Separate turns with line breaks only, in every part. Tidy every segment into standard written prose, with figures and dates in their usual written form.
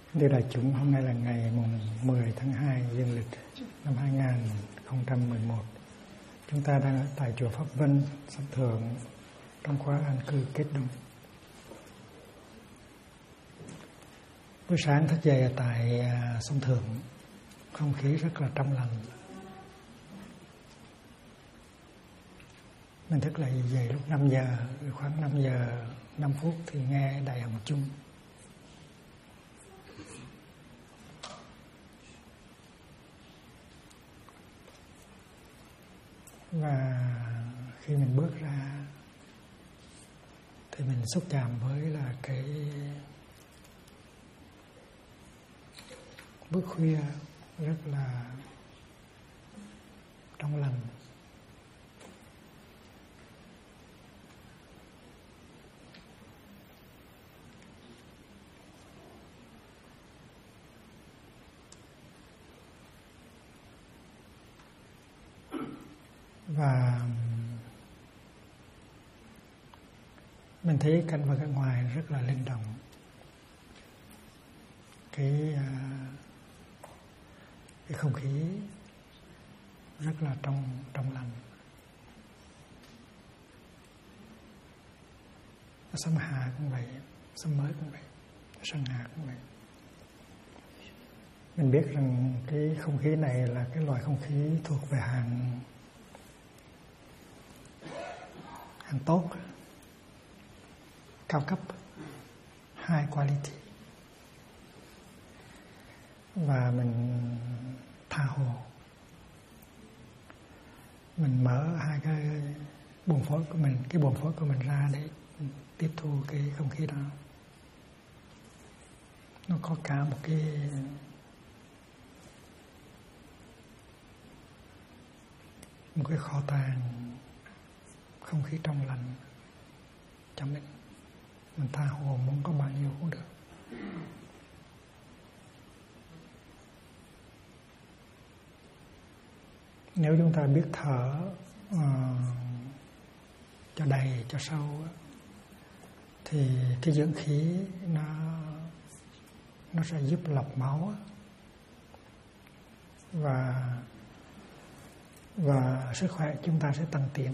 Thưa đại chúng, hôm nay là ngày mùng 10 tháng 2 dương lịch năm 2011. Chúng ta đang ở tại chùa Pháp Vân, Sông Thượng, trong khóa an cư kết đông. Buổi sáng thức dậy ở tại Sông Thượng, không khí rất là trong lành. Mình thức dậy lúc 5 giờ, khoảng 5 giờ 5 phút thì nghe Đại Hồng Chung. Và khi mình bước ra thì mình xúc chạm với là cái bước khuya rất là trong lành. Và mình thấy cảnh vật ở ngoài rất là linh động. Cái không khí rất là trong lành. Sâm Hà cũng vậy, sâm mới cũng vậy, Sơn Hà cũng vậy. Mình biết rằng cái không khí này là cái loại không khí thuộc về hàng tốt, cao cấp, high quality. Và mình tha hồ, mình mở hai cái buồng phổi của mình, cái buồng phổi của mình ra để tiếp thu cái không khí đó. Nó có cả một cái kho tàng không khí trong lành cho mình tha hồ muốn có bao nhiêu cũng được. Nếu chúng ta biết thở cho đầy, cho sâu thì cái dưỡng khí nó sẽ giúp lọc máu và sức khỏe chúng ta sẽ tăng tiến.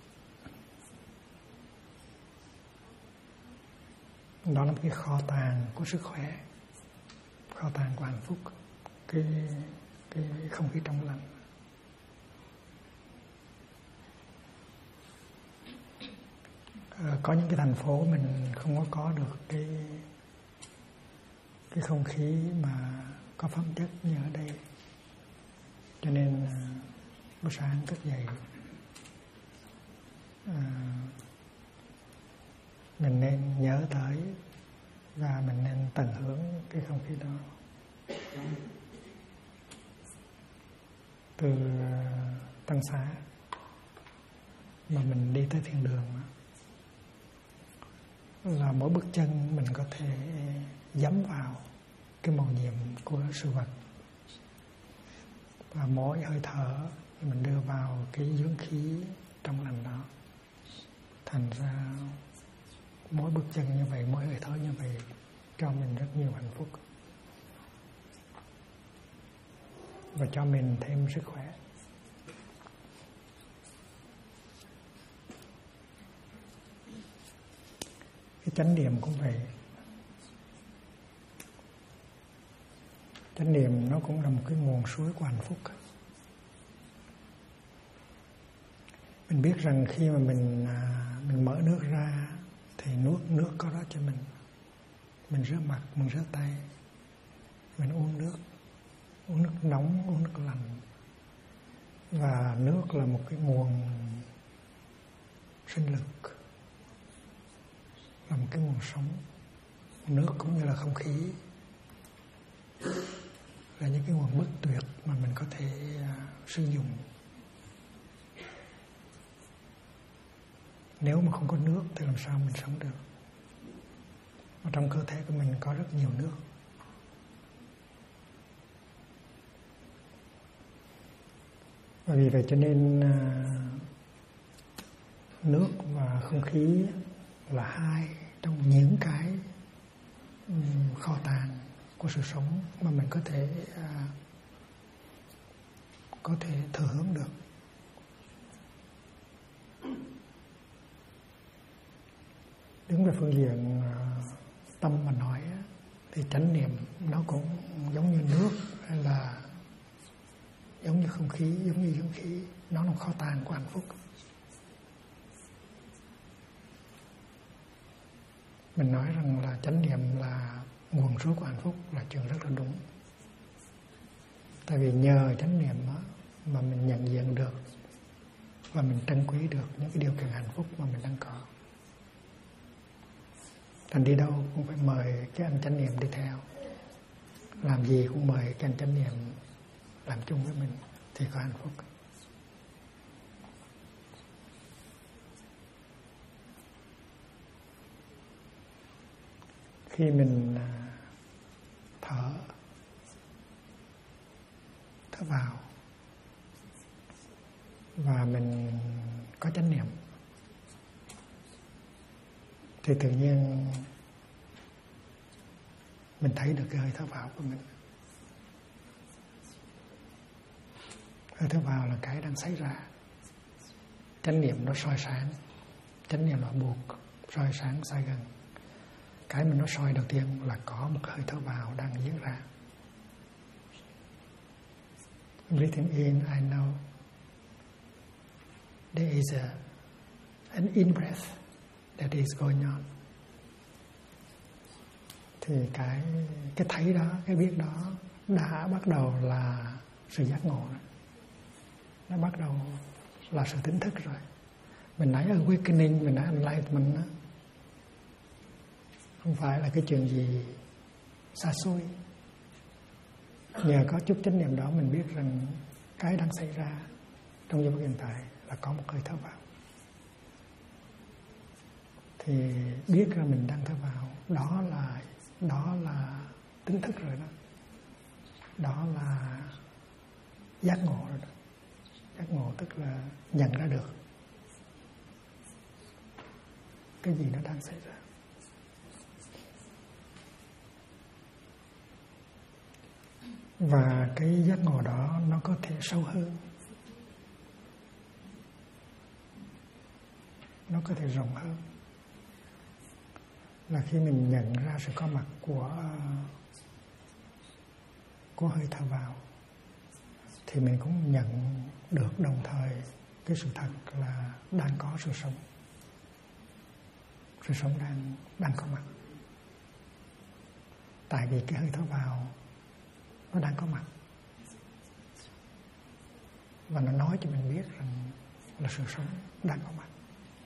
Đó là một cái kho tàng của sức khỏe, kho tàng của hạnh phúc, cái không khí trong lành. Có những cái thành phố mình không có được cái không khí mà có phẩm chất như ở đây, cho nên buổi sáng thức dậy mình nên nhớ tới và mình nên tận hưởng cái không khí đó. Từ Tăng Xá mà mình đi tới thiên đường là mỗi bước chân mình có thể dẫm vào cái màu nhiệm của sự vật, và mỗi hơi thở mình đưa vào cái dưỡng khí trong lành đó. Thành ra mỗi bước chân như vậy, mỗi hơi thở như vậy cho mình rất nhiều hạnh phúc và cho mình thêm sức khỏe. Cái chánh niệm cũng vậy. Chánh niệm nó cũng là một cái nguồn suối của hạnh phúc. Mình biết rằng khi mà mình mở nước ra thì nước có đó cho mình. Mình rửa mặt, mình rửa tay, mình uống nước nóng, uống nước lạnh. Và nước là một cái nguồn sinh lực, là một cái nguồn sống. Nước cũng như là không khí, là những cái nguồn bất tuyệt mà mình có thể sử dụng. Nếu mà không có nước thì làm sao mình sống được? Ở trong cơ thể của mình có rất nhiều nước. Và vì vậy cho nên nước và không khí là hai trong những cái kho tàng của sự sống mà mình có thể thừa hưởng được. Đứng về phương diện tâm mà nói thì chánh niệm nó cũng giống như nước, hay là giống như không khí, giống như dưỡng khí, nó là kho tàng của hạnh phúc. Mình nói rằng là chánh niệm là nguồn suối của hạnh phúc là chuyện rất là đúng. Tại vì nhờ chánh niệm mà mình nhận diện được và mình trân quý được những cái điều kiện hạnh phúc mà mình đang có. Thành đi đâu cũng phải mời cái anh chánh niệm đi theo, làm gì cũng mời cái anh chánh niệm làm chung với mình thì có hạnh phúc. Khi mình thở vào và mình có chánh niệm thì tự nhiên mình thấy được cái hơi thở vào của mình. Hơi thở vào là cái đang xảy ra. Chánh niệm nó soi sáng, chánh niệm là buộc soi sáng sai gần. Cái mình nó soi đầu tiên là có một cái hơi thở vào đang diễn ra. Breathing in, I know there is an in-breath that is going on. Thì cái thấy đó, cái biết đó đã bắt đầu là sự giác ngộ rồi. Nó bắt đầu là sự tỉnh thức rồi. Mình nói awakening, mình nói enlightenment đó, không phải là cái chuyện gì xa xôi. Nhờ có chút chánh niệm đó mình biết rằng cái đang xảy ra trong giây phút hiện tại là có một hơi thở vào. Thì biết ra mình đang thở vào, đó là tỉnh thức rồi đó. Đó là giác ngộ rồi đó. Giác ngộ tức là nhận ra được cái gì nó đang xảy ra. Và cái giác ngộ đó nó có thể sâu hơn, nó có thể rộng hơn. Là khi mình nhận ra sự có mặt của hơi thở vào thì mình cũng nhận được đồng thời cái sự thật là đang có sự sống. Sự sống đang có mặt. Tại vì cái hơi thở vào nó đang có mặt và nó nói cho mình biết rằng là sự sống đang có mặt.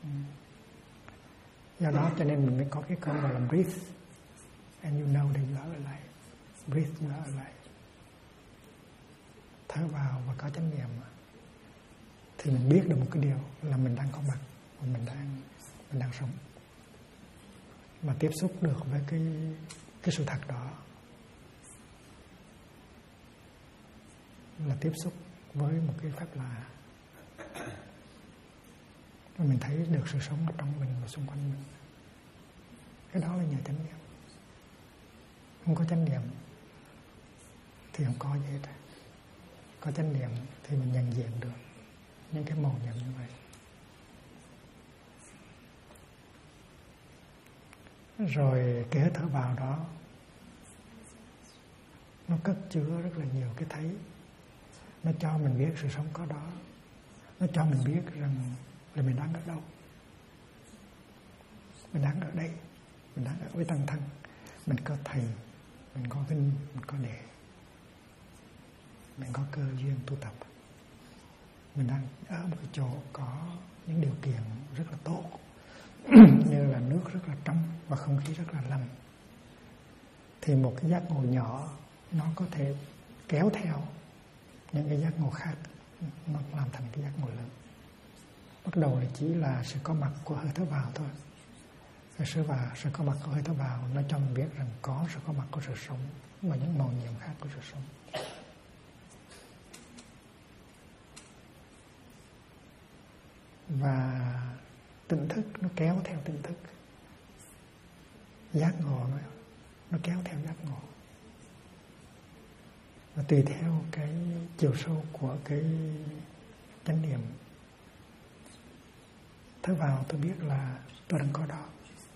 Do đó cho nên mình mới có cái câu gọi là breathe and you know that you are alive. Breathe, you are alive. Thở vào và có chánh niệm thì mình biết được một cái điều là mình đang có mặt và mình đang sống. Mà tiếp xúc được với cái sự thật đó là tiếp xúc với một cái pháp lạ. Và mình thấy được sự sống ở trong mình và xung quanh mình. Cái đó là nhờ chánh niệm. Không có chánh niệm thì không có gì hết. Có chánh niệm thì mình nhận diện được những cái màu nhiệm như vậy. Rồi cái hơi thở vào đó nó cất chứa rất là nhiều cái thấy. Nó cho mình biết sự sống có đó. Nó cho mình biết rằng là mình đang ở đâu. Mình đang ở đây. Mình đang ở với tăng thân. Mình có thầy, mình có vinh, mình có đệ, mình có cơ duyên tu tập. Mình đang ở một cái chỗ có những điều kiện rất là tốt, như là nước rất là trong và không khí rất là lành. Thì một cái giác ngộ nhỏ nó có thể kéo theo những cái giác ngộ khác, nó làm thành cái giác ngộ lớn. Bắt đầu là chỉ là sự có mặt của hơi thở vào thôi. Cái sự có mặt của hơi thở vào nó cho mình biết rằng có sự có mặt của sự sống và những màu nhiệm khác của sự sống. Và tỉnh thức nó kéo theo tỉnh thức. Giác ngộ nó kéo theo giác ngộ. và tùy theo cái chiều sâu của cái chánh niệm, thở vào tôi biết là tôi đang có đó.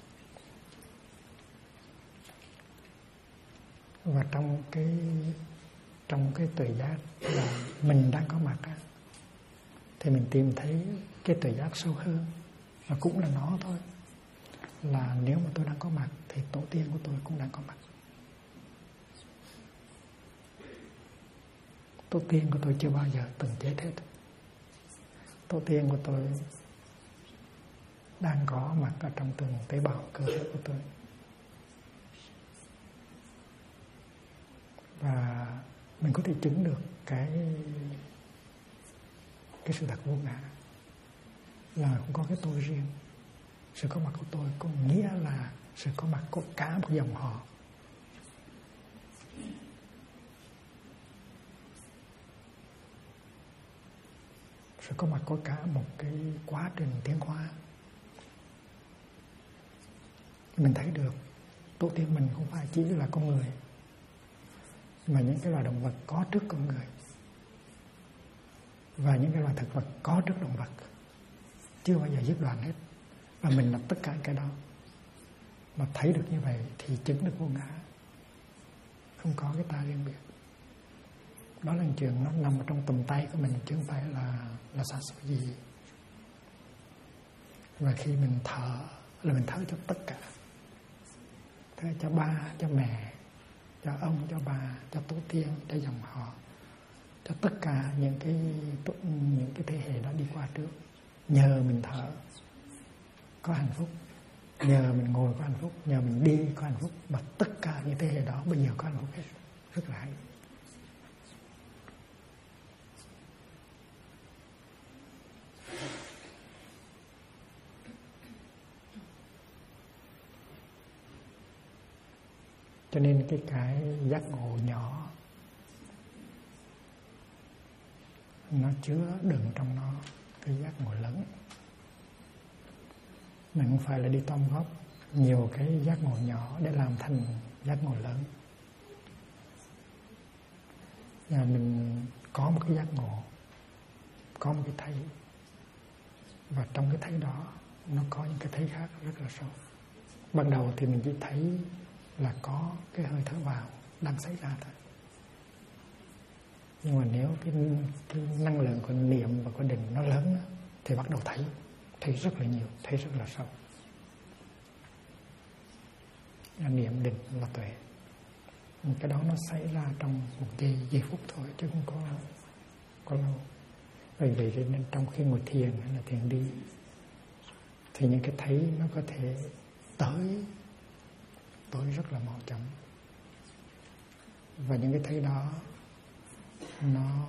Và trong cái tuệ giác là mình đang có mặt á, thì mình tìm thấy cái tuệ giác sâu hơn, và cũng là nó thôi, là nếu mà tôi đang có mặt thì tổ tiên của tôi cũng đang có mặt. Tổ tiên của tôi chưa bao giờ từng chết hết. Tổ tiên của tôi đang có mặt ở trong từng tế bào cơ thể của tôi. Và mình có thể chứng được cái sự thật vô ngã, là không có cái tôi riêng. Sự có mặt của tôi có nghĩa là sự có mặt của cả một dòng họ. Sự có mặt của cả một cái quá trình tiến hóa. Mình thấy được tổ tiên mình không phải chỉ là con người, mà những cái loài động vật có trước con người, và những cái loài thực vật có trước động vật, chưa bao giờ giết đoạn hết. Và mình là tất cả cái đó. Mà thấy được như vậy thì chứng được vô ngã, không có cái ta riêng biệt. Đó là chuyện nó nằm ở trong tầm tay của mình, chứ không phải là xa xôi gì. Và khi mình thở là mình thở cho tất cả, thở cho ba, cho mẹ, cho ông, cho bà, cho tổ tiên, cho dòng họ, cho tất cả những cái thế hệ đã đi qua trước. Nhờ mình thở có hạnh phúc, nhờ mình ngồi có hạnh phúc, nhờ mình đi có hạnh phúc, và tất cả những thế hệ đó bây giờ có hạnh phúc hết. Rất là hay. Cho nên cái giác ngộ nhỏ nó chứa đựng trong nó cái giác ngộ lớn. Mình không phải là đi tom góp nhiều cái giác ngộ nhỏ để làm thành giác ngộ lớn. Và mình có một cái giác ngộ, có một cái thấy, và trong cái thấy đó nó có những cái thấy khác rất là sâu. Ban đầu thì mình chỉ thấy là có cái hơi thở vào đang xảy ra thôi. Nhưng mà nếu cái năng lượng của niệm và của định nó lớn thì bắt đầu thấy rất là nhiều, thấy rất là sâu. Niệm định là tuệ. Cái đó nó xảy ra trong một giây phút thôi, chứ không có lâu. Bởi vậy nên trong khi ngồi thiền hay là thiền đi thì những cái thấy nó có thể tới rất là mau chóng. Và những cái thấy đó nó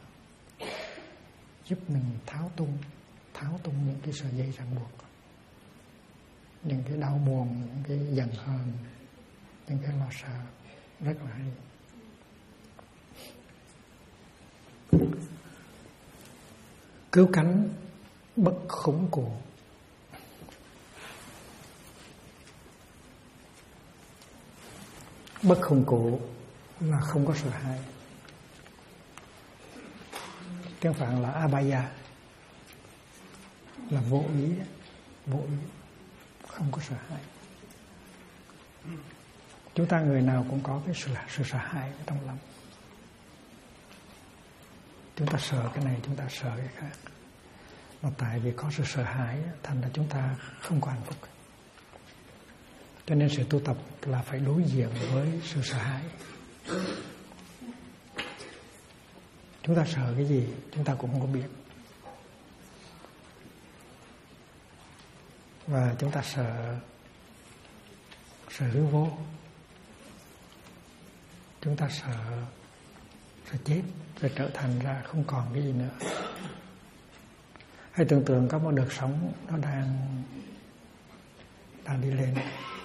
giúp mình tháo tung những cái sợi dây ràng buộc, những cái đau buồn, những cái giận hờn, những cái lo sợ. Rất là hay. Cứu cánh bất khủng cụ. Bất khủng cụ là không có sợ hãi. Tiếng Phạn là abhaya, là vô ý, không có sợ hãi. Chúng ta người nào cũng có cái sự sợ hãi trong lòng. Chúng ta sợ cái này, chúng ta sợ cái khác. Mà tại vì có sự sợ hãi thành ra chúng ta không có hạnh phúc. Cho nên sự tu tập là phải đối diện với sự sợ hãi. Chúng ta sợ cái gì chúng ta cũng không có biết. Và chúng ta sợ hư vô. Chúng ta sợ chết, rồi trở thành ra không còn cái gì nữa. Hãy tưởng tượng có một đợt sóng nó đang đi lên.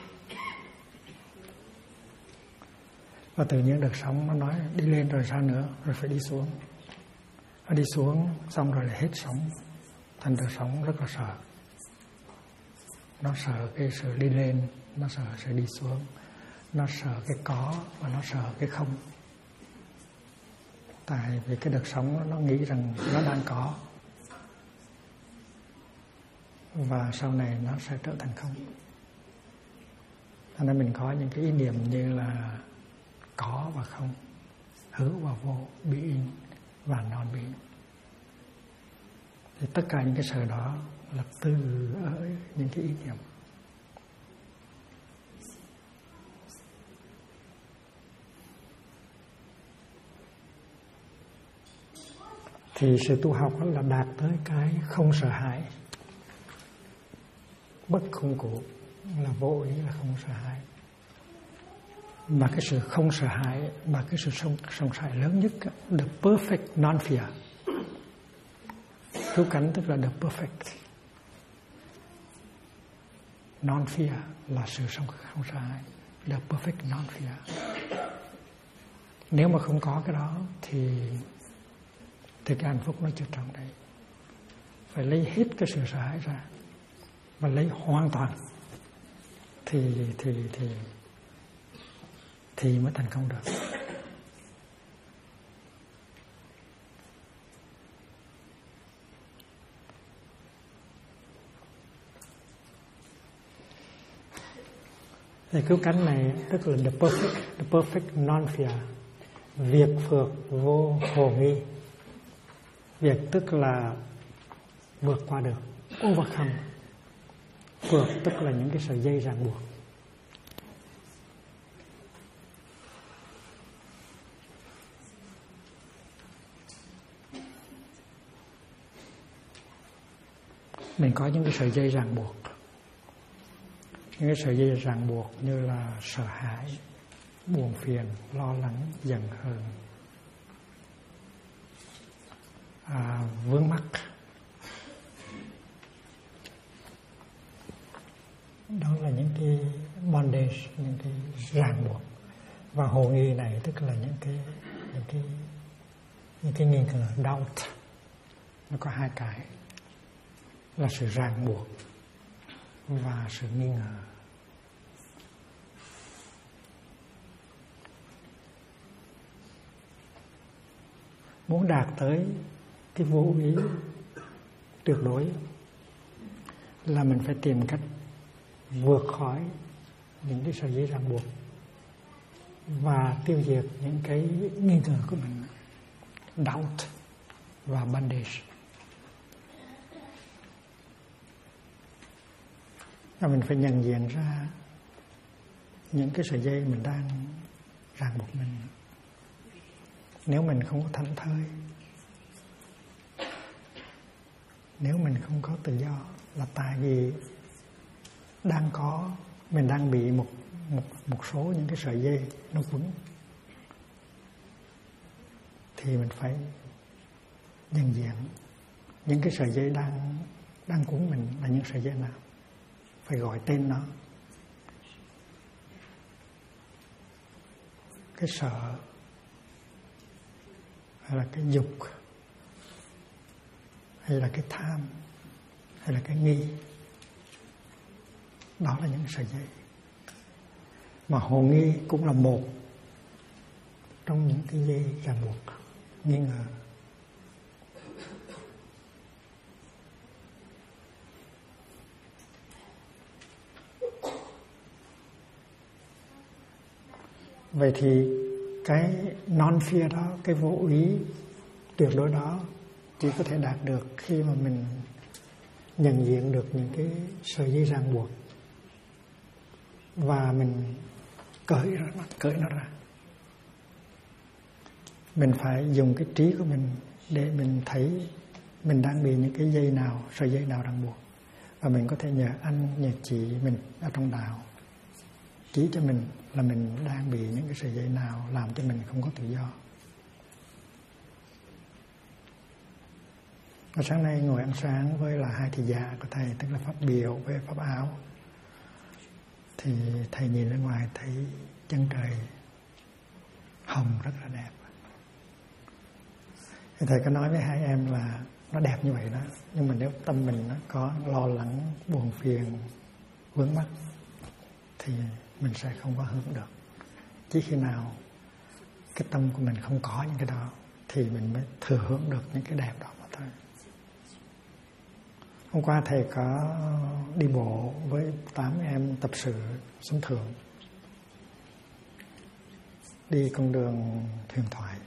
Và tự nhiên đợt sóng nó nói đi lên rồi sao nữa, rồi phải đi xuống. Nó đi xuống xong rồi lại hết sóng. Thành đợt sóng rất là sợ. Nó sợ cái sự đi lên, nó sợ sự đi xuống, nó sợ cái có và nó sợ cái không. Tại vì cái đợt sống nó nghĩ rằng nó đang có, và sau này nó sẽ trở thành không. Cho nên mình có những cái ý niệm như là có và không, hữu và vô, being và non-being. Thì tất cả những cái sự đó là từ ở những cái ý niệm. Thì sự tu học đó là đạt tới cái không sợ hãi, bất khung cụ, là vô ý, là không sợ hãi. Mà cái sự không sợ hãi, mà cái sự sống sợ lớn nhất, the perfect non-fear. Cứu cánh tức là the perfect non-fear, là sự không sợ hãi, the perfect non-fear. Nếu mà không có cái đó thì cái hạnh phúc nó chưa trọn đấy. Phải lấy hết cái sự sợ hãi ra và lấy hoàn toàn thì mới thành công được. Thì cứu cánh này tức là the perfect non-fear, việc phược vô hồ nghi. Việc tức là vượt qua được, overcome. Phược tức là những cái sợi dây ràng buộc. Mình có những cái sợi dây ràng buộc. Những cái sợi dây ràng buộc như là sợ hãi, buồn phiền, lo lắng, giận hờn, vướng mắc. Đó là những cái bondage, những cái ràng buộc. Và hồ nghi này tức là những cái nghi ngờ, doubt. Nó có hai cái là sự ràng buộc và sự nghi ngờ. Muốn đạt tới cái vô ý tuyệt đối là mình phải tìm cách vượt khỏi những cái sợi dây ràng buộc và tiêu diệt những cái nghi ngờ của mình, doubt và bondage. Và mình phải nhận diện ra những cái sợi dây mình đang ràng buộc mình. Nếu mình không có thảnh thơi, nếu mình không có tự do, là tại vì mình đang bị một số những cái sợi dây nó quấn. Thì mình phải nhận diện những cái sợi dây đang quấn mình là những sợi dây nào, phải gọi tên nó. Cái sợ, hay là cái dục, hay là cái tham, hay là cái nghi. Đó là những sợi dây. Mà hồ nghi cũng là một trong những cái dây ràng buộc, nghi ngờ. Vậy thì cái non-fear đó, cái vô ý tuyệt đối đó chỉ có thể đạt được khi mà mình nhận diện được những cái sợi dây ràng buộc và mình cởi nó ra. Mình phải dùng cái trí của mình để mình thấy mình đang bị những cái dây nào, sợi dây nào ràng buộc. Và mình có thể nhờ anh, nhờ chị mình ở trong đạo chỉ cho mình là mình đang bị những cái sợi dây nào làm cho mình không có tự do. Và sáng nay ngồi ăn sáng với là hai thị giả của thầy, tức là pháp biểu với pháp áo, thì thầy nhìn ra ngoài thấy chân trời hồng rất là đẹp. Thì thầy có nói với hai em là nó đẹp như vậy đó, nhưng mà nếu tâm mình nó có lo lắng, buồn phiền, vướng mắc thì mình sẽ không có hướng được. Chỉ khi nào cái tâm của mình không có những cái đó thì mình mới thừa hưởng được những cái đẹp đó mà thôi. Hôm qua thầy có đi bộ với 8 em tập sự sống thượng, đi con đường huyền thoại.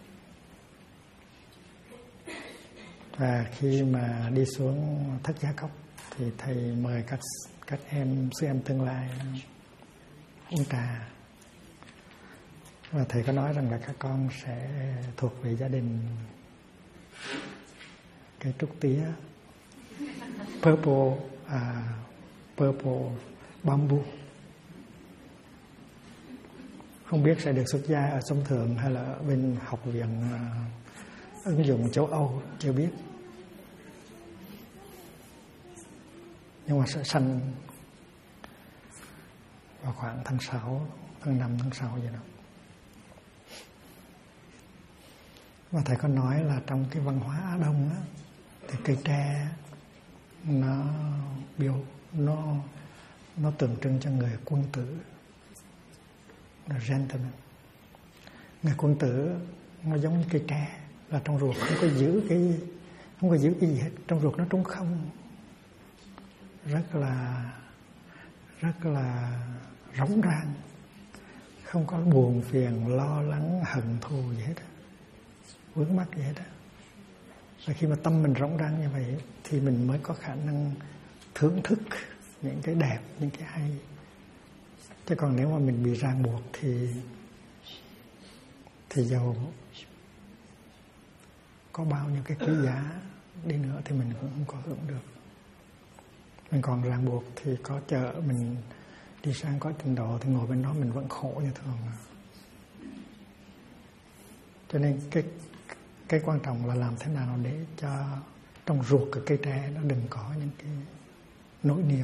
Và khi mà đi xuống Thất Giá Cốc thì thầy mời các em sư em tương lai uống trà. Và thầy có nói rằng là các con sẽ thuộc về gia đình cây trúc tía purple bamboo. Không biết sẽ được xuất gia ở Sông Thượng hay là ở bên học viện ứng dụng châu Âu, chưa biết. Nhưng mà sẽ sanh vào khoảng tháng 6, tháng 5, tháng 6 vậy đó. Và thầy có nói là trong cái văn hóa Á Đông á, thì cây tre nó tượng trưng cho người quân tử, là gentleman. Người quân tử nó giống như cây tre, là trong ruột không có giữ cái gì hết, trong ruột nó trống không, rất là rỗng rang, không có buồn phiền, lo lắng, hận thù gì hết, vướng mắc gì hết. Và khi mà tâm mình rỗng rang như vậy thì mình mới có khả năng thưởng thức những cái đẹp, những cái hay. Chứ còn nếu mà mình bị ràng buộc thì dầu có bao nhiêu cái quý giá đi nữa thì mình cũng không có hưởng được. Mình còn ràng buộc thì có chợ mình đi sang cõi tịnh độ thì ngồi bên đó mình vẫn khổ như thường. Cho nên cái quan trọng là làm thế nào để cho trong ruột của cây tre nó đừng có những cái nỗi niềm.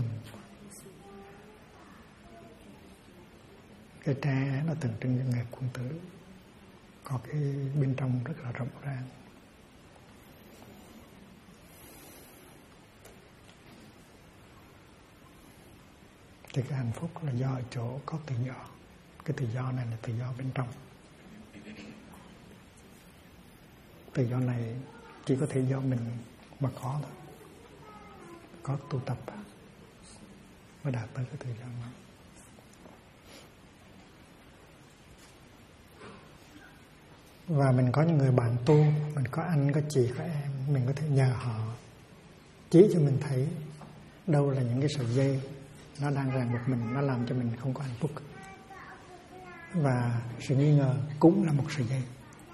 Cây tre nó tượng trưng cho người quân tử, có cái bên trong rất là rộng ràng. Thì cái hạnh phúc là do ở chỗ có tự do. Cái tự do này là tự do bên trong. Tự do này chỉ có thể do mình mà có thôi. Có tu tập mới đạt tới cái tự do đó. Và mình có những người bạn tu, mình có anh, có chị, có em, mình có thể nhờ họ chỉ cho mình thấy đâu là những cái sợi dây nó đang ràng buộc mình, nó làm cho mình không có hạnh phúc. Và sự nghi ngờ cũng là một sợi dây.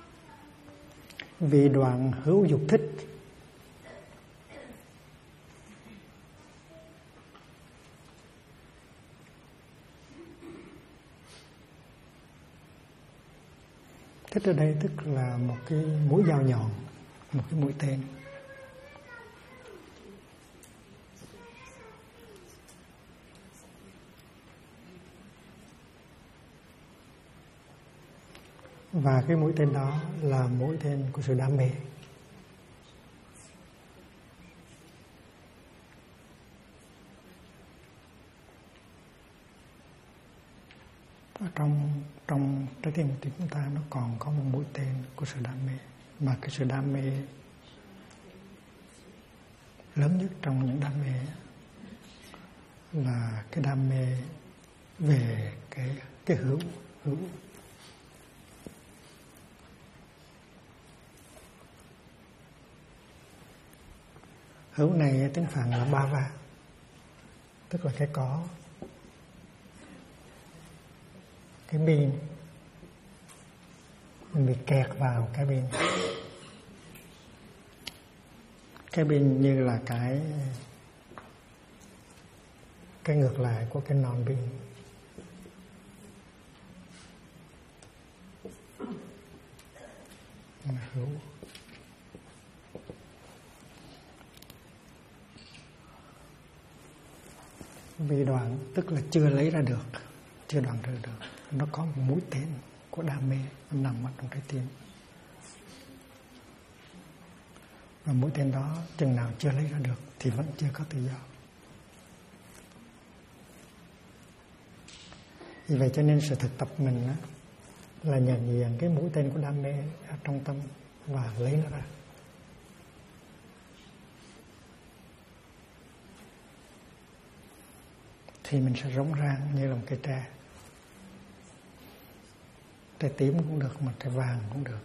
Vì đoạn hữu dục thích thích ở đây tức là một cái mũi dao nhọn, một cái mũi tên. Và cái mũi tên đó là mũi tên của sự đam mê. Ở trong trái tim của chúng ta nó còn có một mũi tên của sự đam mê. Mà cái sự đam mê lớn nhất trong những đam mê là cái đam mê về cái hữu. Hữu này tiếng Phạn là bhava, tức là cái có. Cái bin mình bị kẹt vào cái bin. Cái bin như là cái ngược lại của cái non bin. Hữu. Vì đoạn tức là chưa lấy ra được, chưa đoạn trừ được. Nó có một mũi tên của đam mê nó nằm ở trong trái tim. Và mũi tên đó chừng nào chưa lấy ra được thì vẫn chưa có tự do. Vì vậy cho nên sự thực tập mình là nhận diện cái mũi tên của đam mê ở trong tâm và lấy nó ra. Thì mình sẽ rỗng rang như là một cây tre. Tre tím cũng được mà tre vàng cũng được.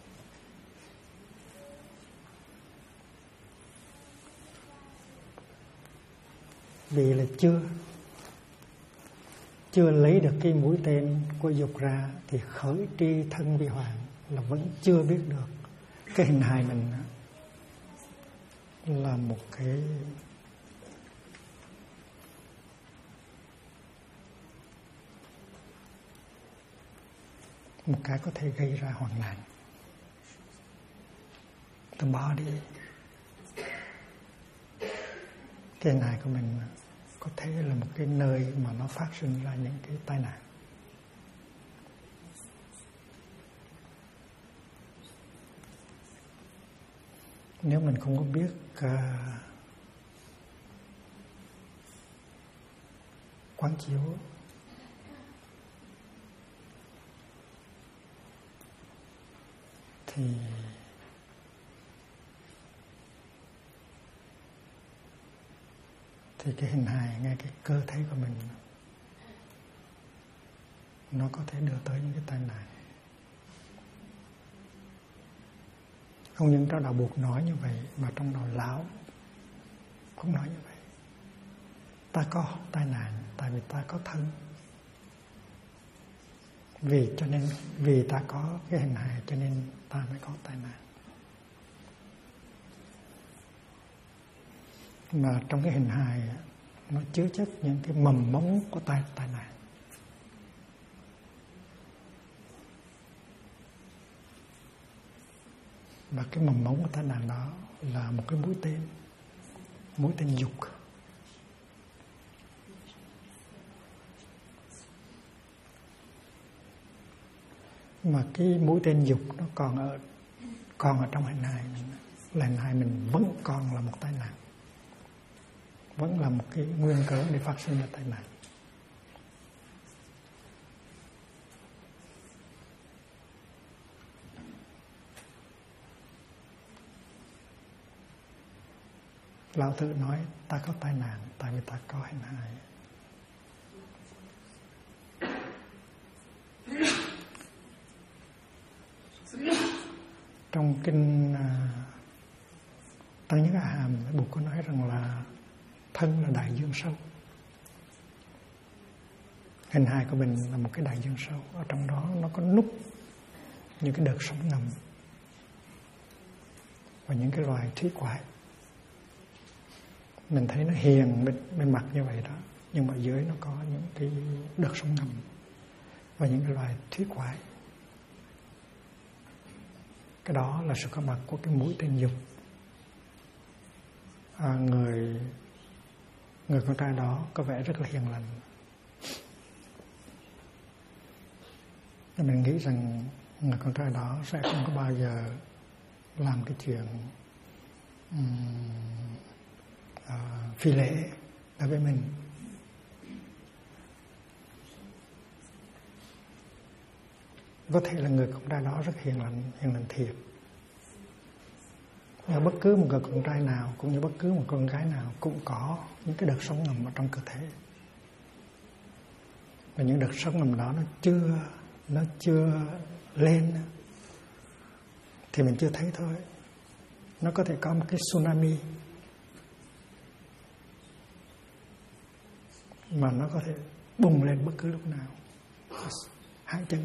Vì là chưa lấy được cái mũi tên của dục ra thì khởi tri thân vi hoàng, là vẫn chưa biết được cái hình hài mình là một cái có thể gây ra hoạn nạn. Tôi bỏ đi cái hình hài của mình, có thể là một cái nơi mà nó phát sinh ra những cái tai nạn. Nếu mình không có biết quán chiếu thì cái hình hài, ngay cái cơ thể của mình nó có thể đưa tới những cái tai nạn. Không những trong đạo Buộc nói như vậy, mà trong đạo Lão cũng nói như vậy. Ta có tai nạn tại vì ta có thân. Vì ta có cái hình hài cho nên ta mới có tai nạn. Mà trong cái hình hài nó chứa chất những cái mầm mống của tai nạn. Và cái mầm mống của tai nạn đó là một cái mũi tên dục. Mà cái mũi tên dục nó còn ở trong hình hài mình, là hình hài mình vẫn còn là một tai nạn, vẫn là một cái nguyên cớ để phát sinh ra tai nạn. Lão Tử nói ta có tai nạn tại vì ta có hình hài. Trong kinh Tăng Nhất A Hàm, Bụt có nói rằng là thân là đại dương sâu. Hình hài của mình là một cái đại dương sâu. Ở trong đó nó có núp những cái đợt sóng ngầm và những cái loài thủy quái. Mình thấy nó hiền bên mặt như vậy đó, nhưng mà dưới nó có những cái đợt sóng ngầm và những cái loài thủy quái. Cái đó là sự có mặt của cái mũi tên dục. Người con trai đó có vẻ rất là hiền lành. Mình nghĩ rằng người con trai đó sẽ không có bao giờ làm cái chuyện phi lễ đối với mình. Có thể là người con trai đó rất hiền lành thiệt. Nhưng bất cứ một người con trai nào cũng như bất cứ một con gái nào cũng có những cái đợt sóng ngầm ở trong cơ thể. Và những đợt sóng ngầm đó nó chưa lên thì mình chưa thấy thôi. Nó có thể có một cái tsunami mà nó có thể bùng lên bất cứ lúc nào, hãng chấn.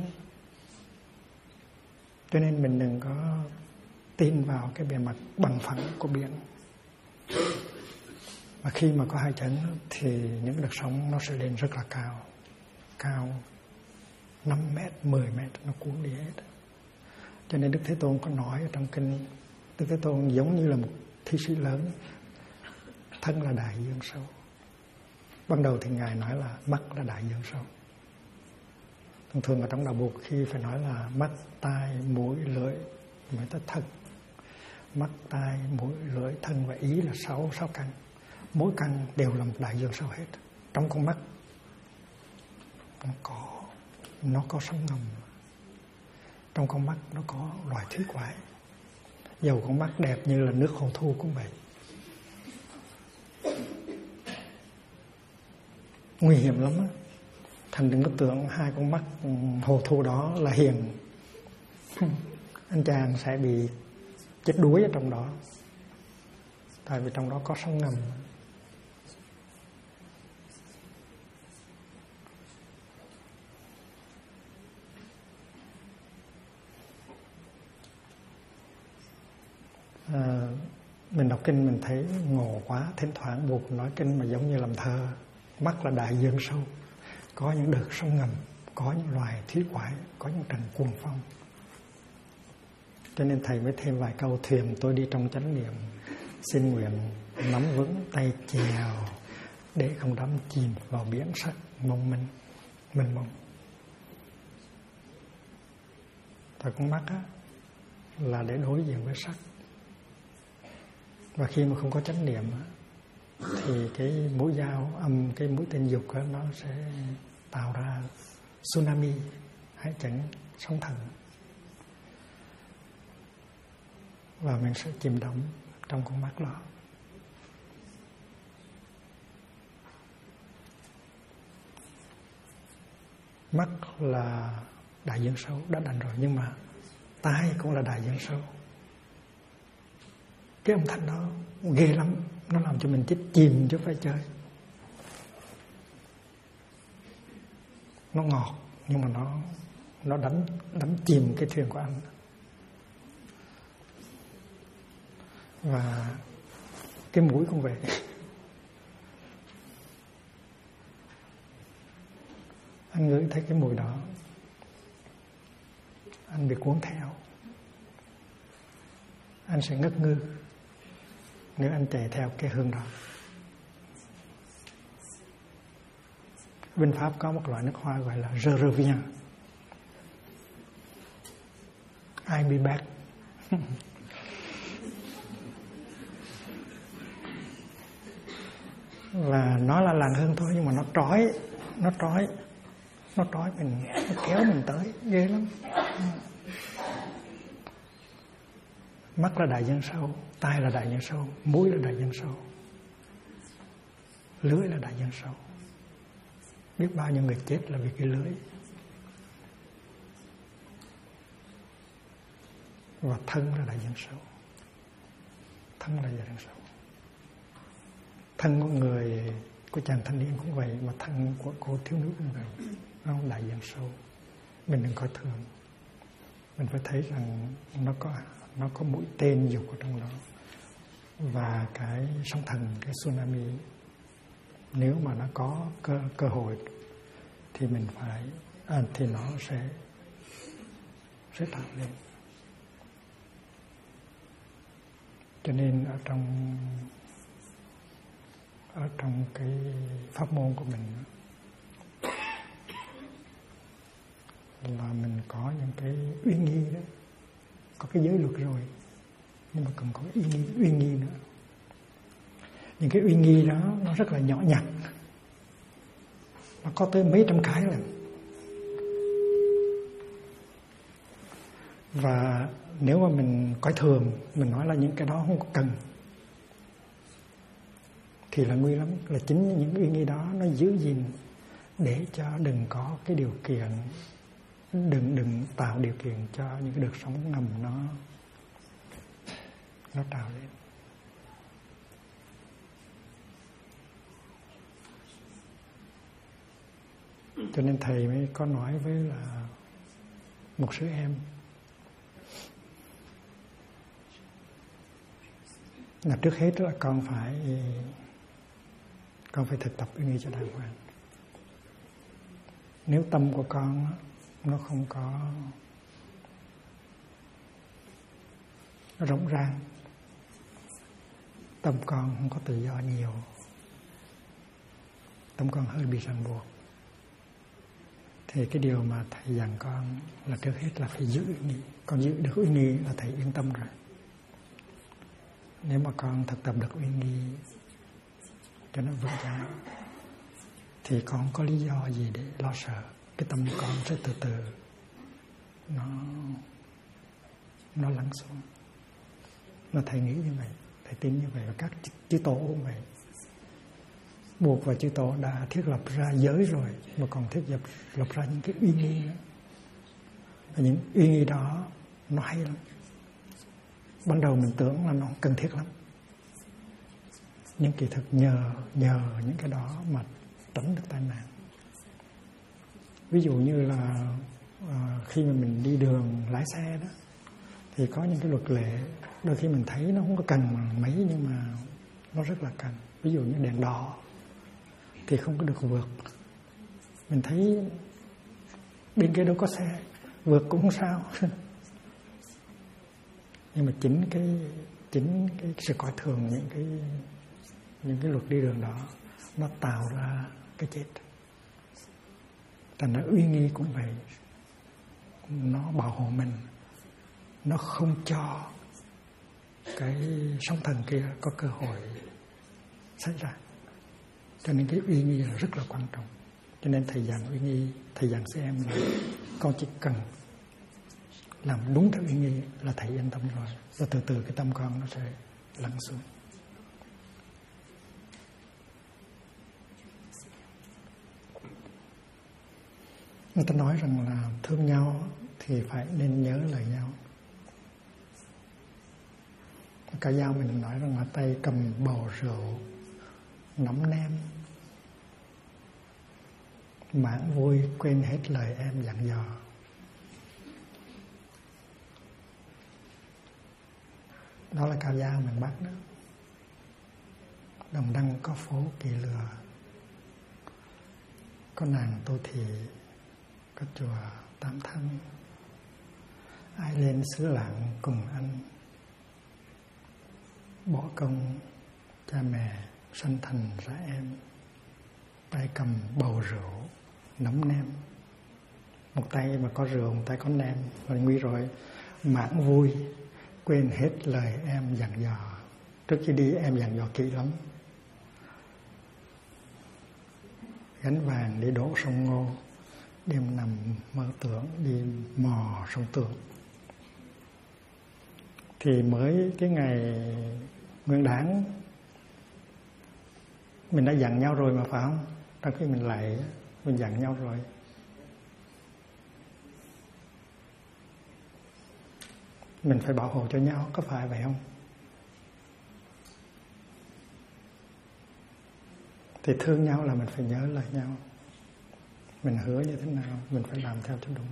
Cho nên mình đừng có tin vào cái bề mặt bằng phẳng của biển. Và khi mà có hai chấn thì những đợt sóng nó sẽ lên rất là cao 5 mét, 10 mét, nó cuốn đi hết. Cho nên Đức Thế Tôn có nói ở trong kinh, Đức Thế Tôn giống như là một thi sĩ lớn, thân là đại dương sâu. Ban đầu thì Ngài nói là mắt là đại dương sâu. Thường ở trong đạo Buộc khi phải nói là mắt, tai, mũi, lưỡi mới tới thân. Mắt, tai, mũi, lưỡi, thân và ý là 6 căn. Mỗi căn đều là một đại dương sâu hết. Trong con mắt nó có sóng ngầm. Trong con mắt nó có loài thủy quái. Dầu con mắt đẹp như là nước hồ thu cũng vậy. Nguy hiểm lắm á. Thành đừng có tưởng hai con mắt hồ thu đó là hiền. Anh chàng sẽ bị chết đuối ở trong đó. Tại vì trong đó có sông ngầm. Mình đọc kinh mình thấy ngộ quá. Thỉnh thoảng buộc nói kinh mà giống như làm thơ. Mắt là đại dương sâu. Có những đợt sông ngầm, có những loài thủy quái, có những trận cuồng phong. Cho nên thầy mới thêm vài câu: thuyền tôi đi trong chánh niệm, xin nguyện nắm vững tay chèo để không đắm chìm vào biển sắc mong mênh mông. Tại con mắt á là để đối diện với sắc. Và khi mà không có chánh niệm á, thì cái mũi dao âm, cái mũi tên dục á, nó sẽ tạo ra tsunami hay chẳng sóng thần. Và mình sẽ chìm đắm trong con mắt đó. Mắt là đại dương sâu, đã đành rồi. Nhưng mà tai cũng là đại dương sâu. Cái âm thanh đó ghê lắm. Nó làm cho mình chết chìm chứ phải chơi. Nó ngọt nhưng mà nó đánh chìm cái thuyền của anh. Và cái mũi cũng vậy. Anh ngửi thấy cái mùi đó, anh bị cuốn theo. Anh sẽ ngất ngư nếu anh chạy theo cái hương đó. Bên Pháp có một loại nước hoa gọi là Je reviens, I be back. Và nó là làn hương thôi, nhưng mà nó trói mình, nó kéo mình tới, ghê lắm. Mắt là đại dương sâu, tai là đại dương sâu, mũi là đại dương sâu, lưỡi là đại dương sâu. Biết bao nhiêu người chết là vì cái lưỡi. Và thân là đại dương sâu. Thân là đại dương sâu. Thân của người, của chàng thanh niên cũng vậy, mà thân của cô thiếu nữ cũng vậy. Nó đại dương sâu. Mình đừng coi thường. Mình phải thấy rằng nó có mũi tên dục ở trong đó. Và cái sóng thần, cái tsunami, nếu mà nó có cơ hội thì mình phải thì nó sẽ tạo lên. Cho nên ở trong cái pháp môn của mình là mình có những cái uy nghi đó, có cái giới luật rồi, nhưng mà còn có uy nghi nữa. Những cái uy nghi đó nó rất là nhỏ nhặt, nó có tới mấy trăm cái lần. Và nếu mà mình coi thường, mình nói là những cái đó không có cần, thì là nguy lắm. Là chính những uy nghi đó nó giữ gìn để cho đừng có cái điều kiện, đừng tạo điều kiện cho những cái đợt sóng ngầm nó trào lên. Cho nên thầy mới có nói với là một sư em là trước hết là con phải thực tập uy nghi cho đàng hoàng. Nếu tâm của con nó không có rộng ràng, tâm con không có tự do nhiều, tâm con hơi bị ràng buộc, thì cái điều mà thầy dặn con là trước hết là phải giữ uy nghi. Con giữ được uy nghi là thầy yên tâm rồi. Nếu mà con thực tập được uy nghi cho nó vững chãi thì con không có lý do gì để lo sợ. Cái tâm con sẽ từ từ nó lắng xuống. Mà thầy nghĩ như vậy, thầy tin như vậy, và các chư tổ cũng vậy. Buộc và chư tổ đã thiết lập ra giới rồi, mà còn thiết lập ra những cái uy nghi nữa. Và những uy nghi đó nó hay lắm. Ban đầu mình tưởng là nó cần thiết lắm, nhưng kỳ thực nhờ những cái đó mà tránh được tai nạn. Ví dụ như là khi mà mình đi đường lái xe đó, thì có những cái luật lệ đôi khi mình thấy nó không có cần mấy, nhưng mà nó rất là cần. Ví dụ như đèn đỏ thì không có được vượt. Mình thấy bên kia đâu có xe, vượt cũng không sao. Nhưng mà chính cái sự coi thường những cái luật đi đường đó, nó tạo ra cái chết. Thành ra uy nghi cũng vậy, nó bảo hộ mình, nó không cho cái sóng thần kia có cơ hội xảy ra. Cho nên cái uy nghi là rất là quan trọng. Cho nên thầy giảng uy nghi, thầy giảng cho em là con chỉ cần làm đúng theo uy nghi là thầy yên tâm rồi, và từ từ cái tâm con nó sẽ lắng xuống. Người ta nói rằng là thương nhau thì phải nên nhớ lời nhau. Cả dao mình nói rằng là tay cầm bầu rượu nắm nem, mãn vui quên hết lời em dặn dò. Đó là ca dao miền Bắc đó. Đồng Đăng có phố Kỳ Lừa, có nàng Tô Thị, có chùa Tam Thanh. Ai lên xứ lạng cùng anh, bỏ công cha mẹ sanh thành ra em. Tay cầm bầu rượu nắm nem, một tay mà có rượu, một tay có nem, và nguy rồi mãn vui quên hết lời em dặn dò. Trước khi đi em dặn dò kỹ lắm. Gánh vàng để đổ sông Ngô, đêm nằm mơ tưởng đi mò sông Tượng. Thì mới cái ngày Nguyên Đán mình đã dặn nhau rồi mà, phải không? Trong khi mình lại mình dặn nhau rồi. Mình phải bảo hộ cho nhau, có phải vậy không? Thì thương nhau là mình phải nhớ lời nhau. Mình hứa như thế nào, mình phải làm theo cho đúng.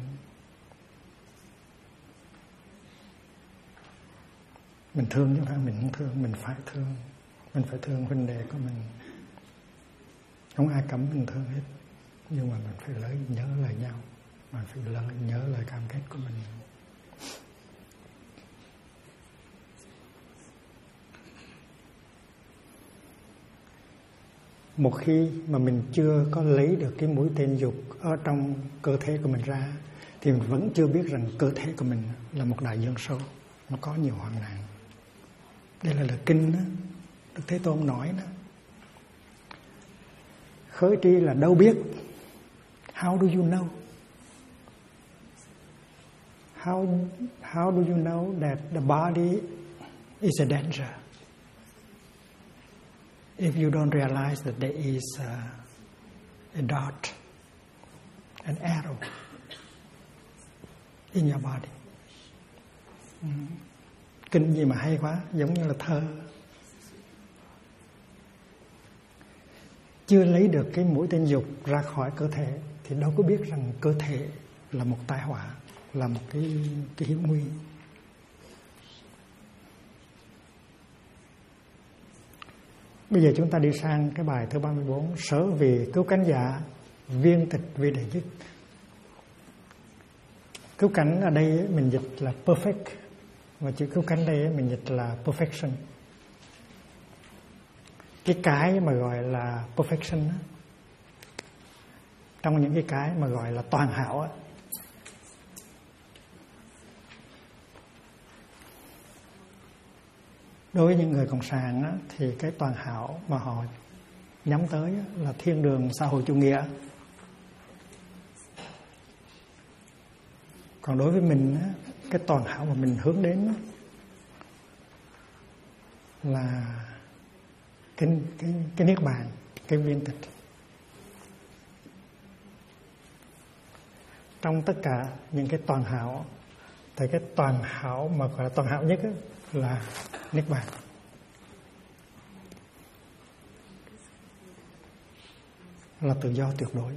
Mình thương chứ phải mình không thương, mình phải thương. Mình phải thương huynh đệ của mình. Không ai cấm mình thương hết, nhưng mà mình phải nhớ lời nhau, mình phải nhớ lời cam kết của mình. Một khi mà mình chưa có lấy được cái mũi tên dục ở trong cơ thể của mình ra, thì mình vẫn chưa biết rằng cơ thể của mình là một đại dương sâu, nó có nhiều hoạn nạn. Đây là lời kinh đó, Đức Thế Tôn nói đó. Khởi tri là đâu biết. How do you know? How do you know that the body is a danger? If you don't realize that there is a dart, an arrow in your body. Kinh gì mà hay quá, giống như là thơ. Chưa lấy được cái mũi tên dục ra khỏi cơ thể thì đâu có biết rằng cơ thể là một tai họa, là một cái hiểm nguy. Bây giờ chúng ta đi sang cái bài thứ 34, sở vì cứu cánh giả, viên tịch vì đệ dứt. Cứu cánh ở đây mình dịch là perfect, và chữ cứu cánh đây mình dịch là perfection. Cái mà gọi là perfection đó, trong những cái mà gọi là toàn hảo á, đối với những người cộng sản á, thì cái toàn hảo mà họ nhắm tới á, là thiên đường xã hội chủ nghĩa. Còn đối với mình á, cái toàn hảo mà mình hướng đến á, là cái niết bàn, cái viên tịch. Trong tất cả những cái toàn hảo thì cái toàn hảo mà gọi là toàn hảo nhất là niết bàn. Là tự do tuyệt đối.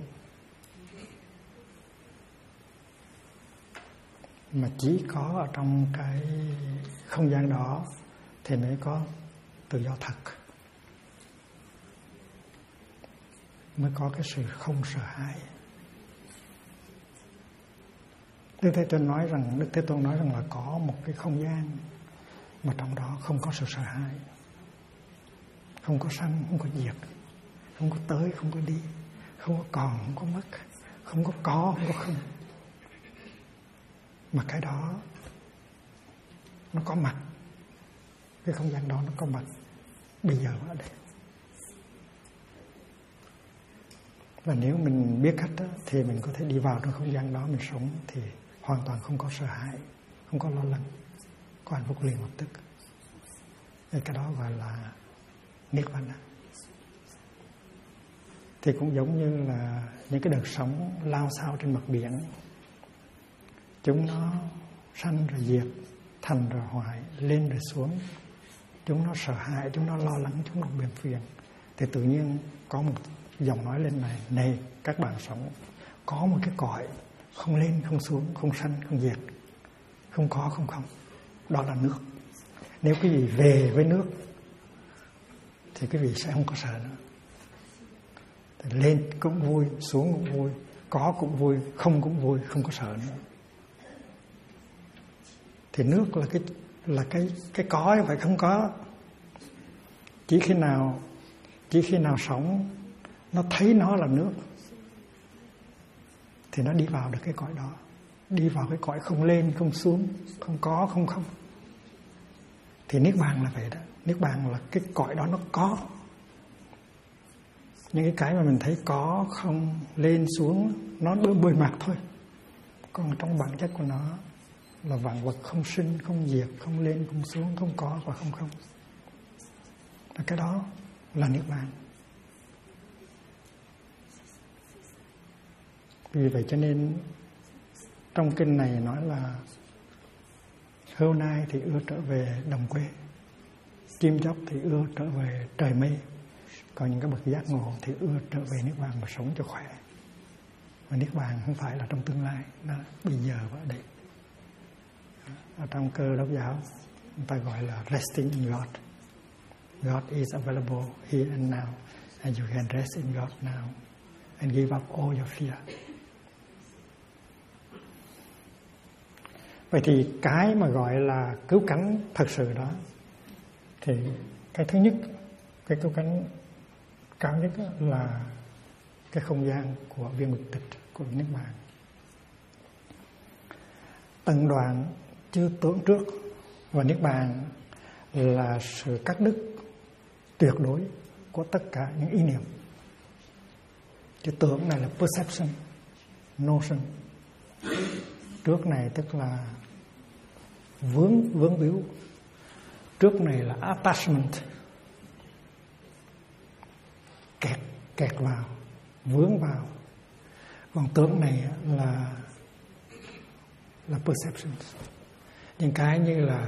Mà chỉ có ở trong cái không gian đó thì mới có tự do thật, mới có cái sự không sợ hãi. Đức Thế Tôn nói rằng là có một cái không gian mà trong đó không có sự sợ hãi, không có sanh, không có diệt, không có tới, không có đi, không có còn, không có mất, không có không có không. Mà cái đó nó có mặt, cái không gian đó nó có mặt bây giờ ở đây. Và nếu mình biết cách đó, thì mình có thể đi vào trong không gian đó, mình sống thì hoàn toàn không có sợ hãi, không có lo lắng, có hạnh phúc liền lập tức. Cái đó gọi là niết bàn. Thì cũng giống như là những cái đợt sóng lao xao trên mặt biển, chúng nó sanh rồi diệt, thành rồi hoại, lên rồi xuống. Chúng nó sợ hãi, chúng nó lo lắng, chúng nó buồn phiền. Thì tự nhiên có một giọng nói lên này: này các bạn sống, có một cái cõi không lên không xuống, không sanh không diệt, không có không không, đó là nước. Nếu cái gì về với nước thì cái vị sẽ không có sợ nữa. Thì lên cũng vui, xuống cũng vui, có cũng vui, không cũng vui, không có sợ nữa. Thì nước là cái có, phải không có. Chỉ khi nào sống nó thấy nó là nước thì nó đi vào được cái cõi đó, đi vào cái cõi không lên không xuống, không có không không. Thì niết bàn là vậy đó. Niết bàn là cái cõi đó nó có. Những cái mà mình thấy có không, lên xuống, nó bề mặt thôi. Còn trong bản chất của nó là vạn vật không sinh, không diệt, không lên, không xuống, không có và không không. Và cái đó là niết bàn. Vì vậy cho nên trong kinh này nói là hươu nai thì ưa trở về đồng quê, chim chóc thì ưa trở về trời mây, còn những cái bậc giác ngộ thì ưa trở về niết bàn mà sống cho khỏe. Và niết bàn không phải là trong tương lai, nó bây giờ và ở đây. Ở trong Cơ Đốc giáo người ta gọi là resting in God. God is available here and now, and you can rest in God now and give up all your fear. Vậy thì cái mà gọi là cứu cánh thật sự đó, thì cái thứ nhất, cái cứu cánh cao nhất là cái không gian của viên mực tịch, của niết bàn. Tận đoạn chưa tưởng trước, và niết bàn là sự cắt đứt tuyệt đối của tất cả những ý niệm. Chữ tưởng này là perception, notion. Trước này tức là vướng víu. Trước này là attachment, kẹt vào, vướng vào. Còn tưởng này là perception. Những cái như là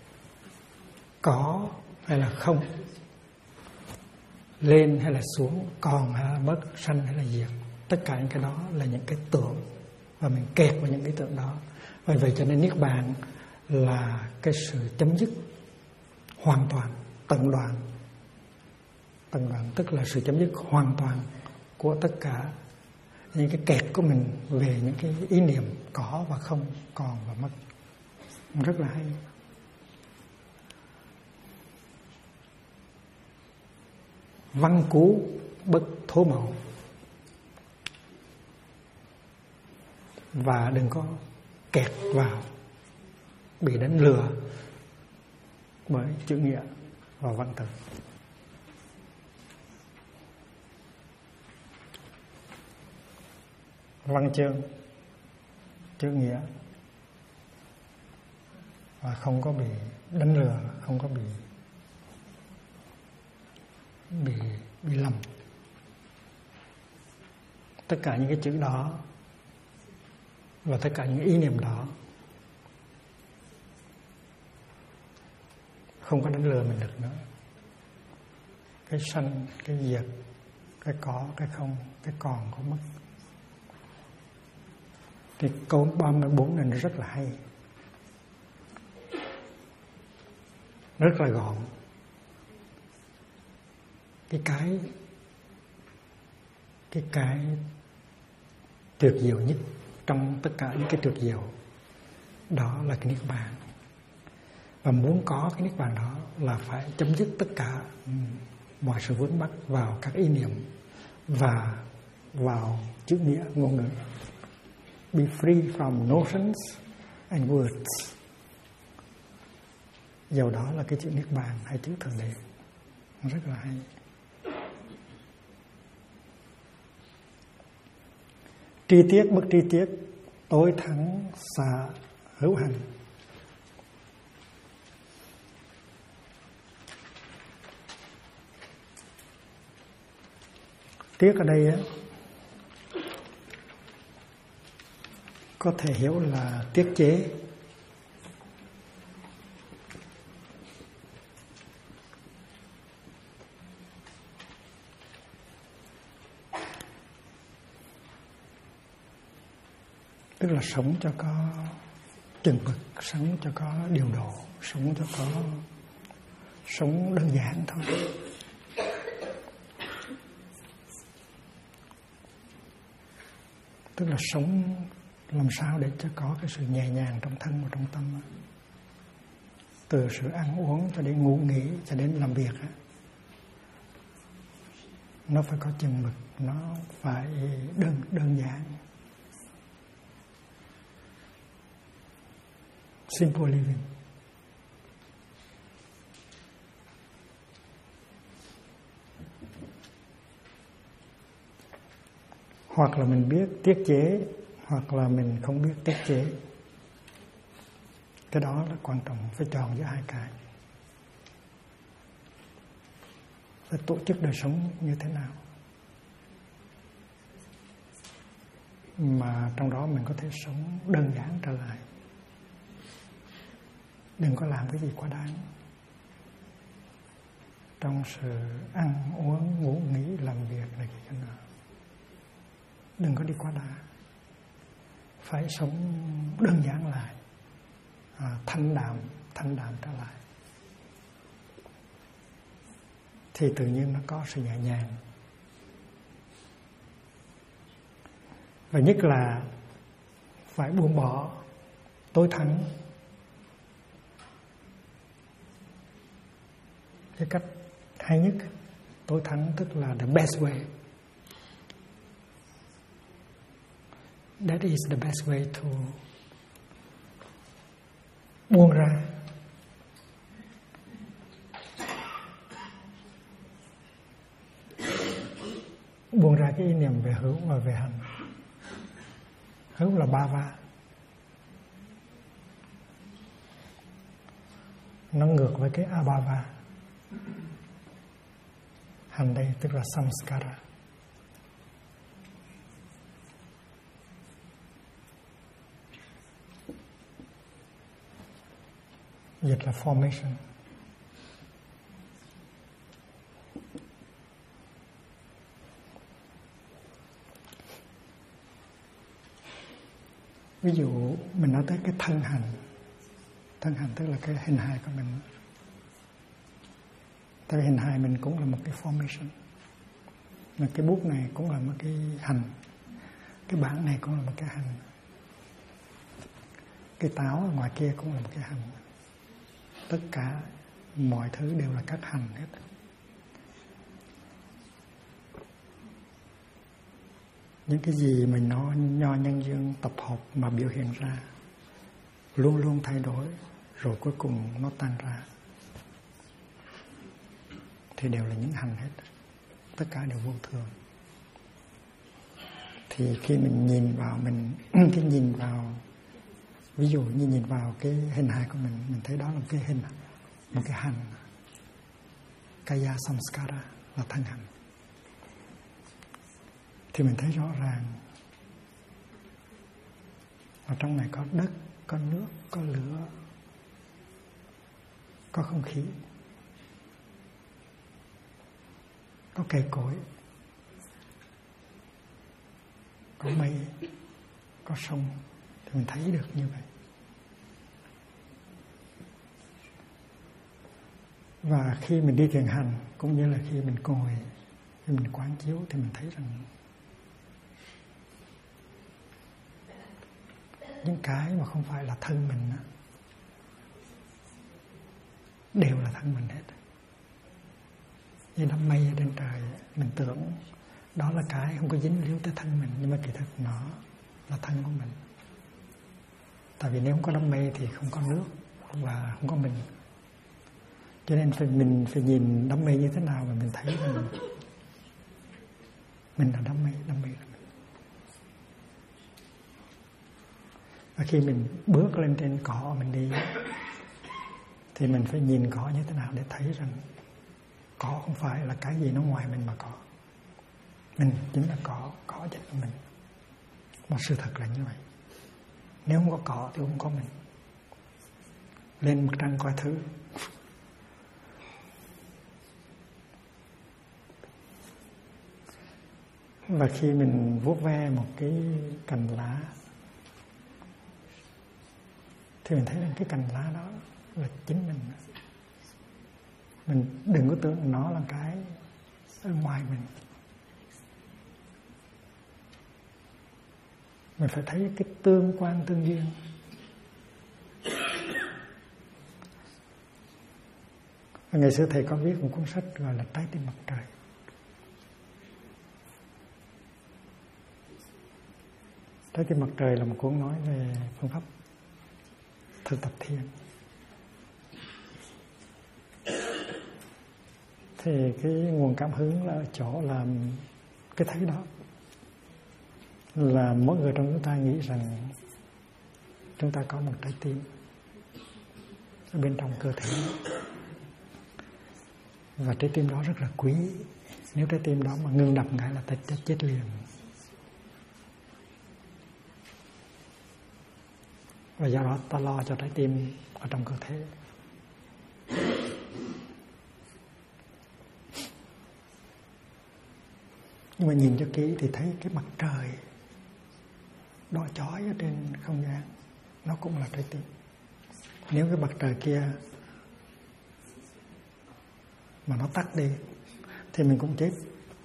có hay là không, lên hay là xuống, còn hay là mất, sanh hay là diệt, tất cả những cái đó là những cái tưởng, và mình kẹt vào những cái tưởng đó. Vì vậy cho nên niết bàn là cái sự chấm dứt hoàn toàn, tận đoạn. Tận đoạn tức là sự chấm dứt hoàn toàn của tất cả những cái kẹt của mình về những cái ý niệm có và không, còn và mất. Rất là hay. Văn cú bất thố màu. Và đừng có kẹt vào, bị đánh lừa bởi chữ nghĩa và văn từ. Văn chương, chữ nghĩa, và không có bị đánh lừa, không có bị bị lầm. Tất cả những cái chữ đó và tất cả những ý niệm đó không có đánh lừa mình được nữa. Cái sanh, cái diệt, cái có, cái không, cái còn, có mất. Thì câu 34 này nó rất là hay, rất là gọn. Cái tuyệt diệu nhất trong tất cả những cái tuyệt diệu đó là cái niết bàn. Và muốn có cái niết bàn đó là phải chấm dứt tất cả mọi sự vướng mắc vào các ý niệm và vào chữ nghĩa ngôn ngữ. Be free from notions and words. Dầu đó là cái chữ niết bàn hay chữ thượng đế, nó rất là hay. Tri tiết bất tri tiết, tối thắng xạ hữu hành. Tiết ở đây có thể hiểu là tiết chế. Tức là sống cho có chừng mực, sống cho có điều độ, sống cho có sống đơn giản thôi. Tức là sống làm sao để cho có cái sự nhẹ nhàng trong thân và trong tâm. Từ sự ăn uống cho đến ngủ nghỉ cho đến làm việc, nó phải có chừng mực, nó phải đơn giản. Simple living. Hoặc là mình biết tiết chế, hoặc là mình không biết tiết chế. Cái đó là quan trọng, phải chọn giữa hai cái. Phải tổ chức đời sống như thế nào mà trong đó mình có thể sống đơn giản trở lại. Đừng có làm cái gì quá đáng. Trong sự ăn uống, ngủ nghỉ, làm việc này kia nào, đừng có đi quá đà. Phải sống đơn giản lại, thanh đạm trở lại, thì tự nhiên nó có sự nhẹ nhàng. Và nhất là phải buông bỏ tối thắng. Cái cách hay nhất, tối thắng tức là the best way. That is the best way to buông ra. Buông ra cái ý niệm về hữu và về hành. Hữu là bhava, nó ngược với cái abhava. Hành đây tức là samskara. Dịch là formation. Ví dụ mình nói tới cái thân hành. Thân hành tức là cái hình hài của mình. Tại vì hình hài mình cũng là một cái formation. Mà cái bút này cũng là một cái hành. Cái bảng này cũng là một cái hành. Cái táo ở ngoài kia cũng là một cái hành. Tất cả mọi thứ đều là các hành hết. Những cái gì mình nói nho nhân duyên tập hợp mà biểu hiện ra luôn luôn thay đổi, rồi cuối cùng nó tan ra, thì đều là những hành hết. Tất cả đều vô thường. Thì khi mình nhìn vào, cái nhìn vào, ví dụ như nhìn vào cái hình hài của mình thấy đó là một cái hình, một cái hành. Kaya samskara là thân hành. Thì mình thấy rõ ràng ở trong này có đất, có nước, có lửa, có không khí, có cây cối, có mây, có sông. Thì mình thấy được như vậy. Và khi mình đi thiền hành cũng như là khi mình ngồi, khi mình quán chiếu, thì mình thấy rằng những cái mà không phải là thân mình đều là thân mình hết. Như đám mây ở trên trời, mình tưởng đó là cái không có dính líu tới thân mình, nhưng mà kỳ thực nó là thân của mình. Tại vì nếu không có đám mây thì không có nước và không có mình. Cho nên mình phải nhìn đám mây như thế nào mà mình thấy rằng mình là đám mây là mình. Và khi mình bước lên trên cỏ mình đi thì mình phải nhìn cỏ như thế nào để thấy rằng cỏ không phải là cái gì nó ngoài mình mà có. Mình chính là cỏ chính là mình. Mà sự thật là như vậy. Nếu không có cỏ thì không có mình. Lên mặt trăng coi thử. Và khi mình vuốt ve một cái cành lá thì mình thấy rằng cái cành lá đó là chính mình. Mình đừng có tưởng nó là cái ở ngoài mình. Mình phải thấy cái tương quan tương duyên. Và ngày xưa thầy có viết một cuốn sách gọi là Trái tim mặt trời. Trái tim mặt trời là một cuốn nói về phương pháp thực tập thiền. Thì cái nguồn cảm hứng là ở chỗ là cái thấy đó là mỗi người trong chúng ta nghĩ rằng chúng ta có một trái tim ở bên trong cơ thể, và trái tim đó rất là quý. Nếu trái tim đó mà ngừng đập ngay là ta chết liền. Và do đó ta lo cho trái tim ở trong cơ thể. Nhưng mà nhìn cho kỹ thì thấy cái mặt trời đỏ chói ở trên không gian, nó cũng là trái tim. Nếu cái mặt trời kia mà nó tắt đi thì mình cũng chết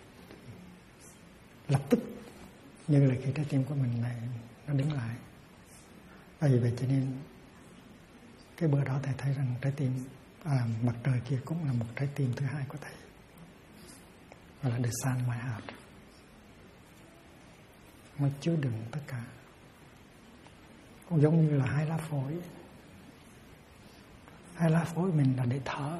lập tức, như là khi trái tim của mình này nó đứng lại. Vì vậy cho nên cái bữa đó thầy thấy rằng trái tim mặt trời kia cũng là một trái tim thứ hai của thầy, gọi là the sun my heart. Nó chứa đựng tất cả, cũng giống như là hai lá phổi. Hai lá phổi mình là để thở.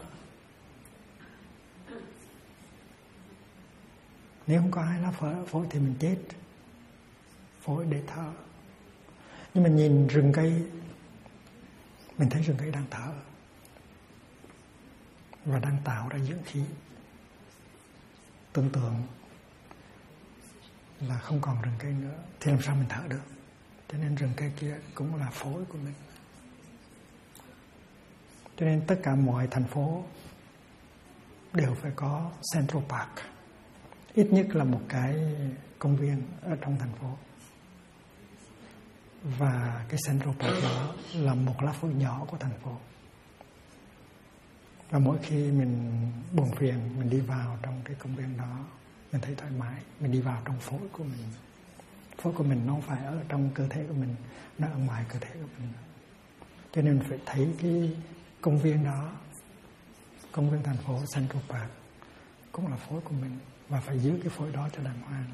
Nếu không có hai lá phổi thì mình chết. Phổi để thở. Nhưng mà nhìn rừng cây, mình thấy rừng cây đang thở và đang tạo ra dưỡng khí. Tưởng tượng là không còn rừng cây nữa thì làm sao mình thở được. Cho nên rừng cây kia cũng là phổi của mình. Cho nên tất cả mọi thành phố đều phải có Central Park, ít nhất là một cái công viên ở trong thành phố. Và cái Central Park đó là một lá phổi nhỏ của thành phố. Và mỗi khi mình buồn phiền, mình đi vào trong cái công viên đó, mình thấy thoải mái. Mình đi vào trong phổi của mình. Phổi của mình nó không phải ở trong cơ thể của mình, nó ở ngoài cơ thể của mình. Cho nên phải thấy cái công viên đó, công viên thành phố Central Park cũng là phổi của mình, và phải giữ cái phổi đó cho đàng hoàng.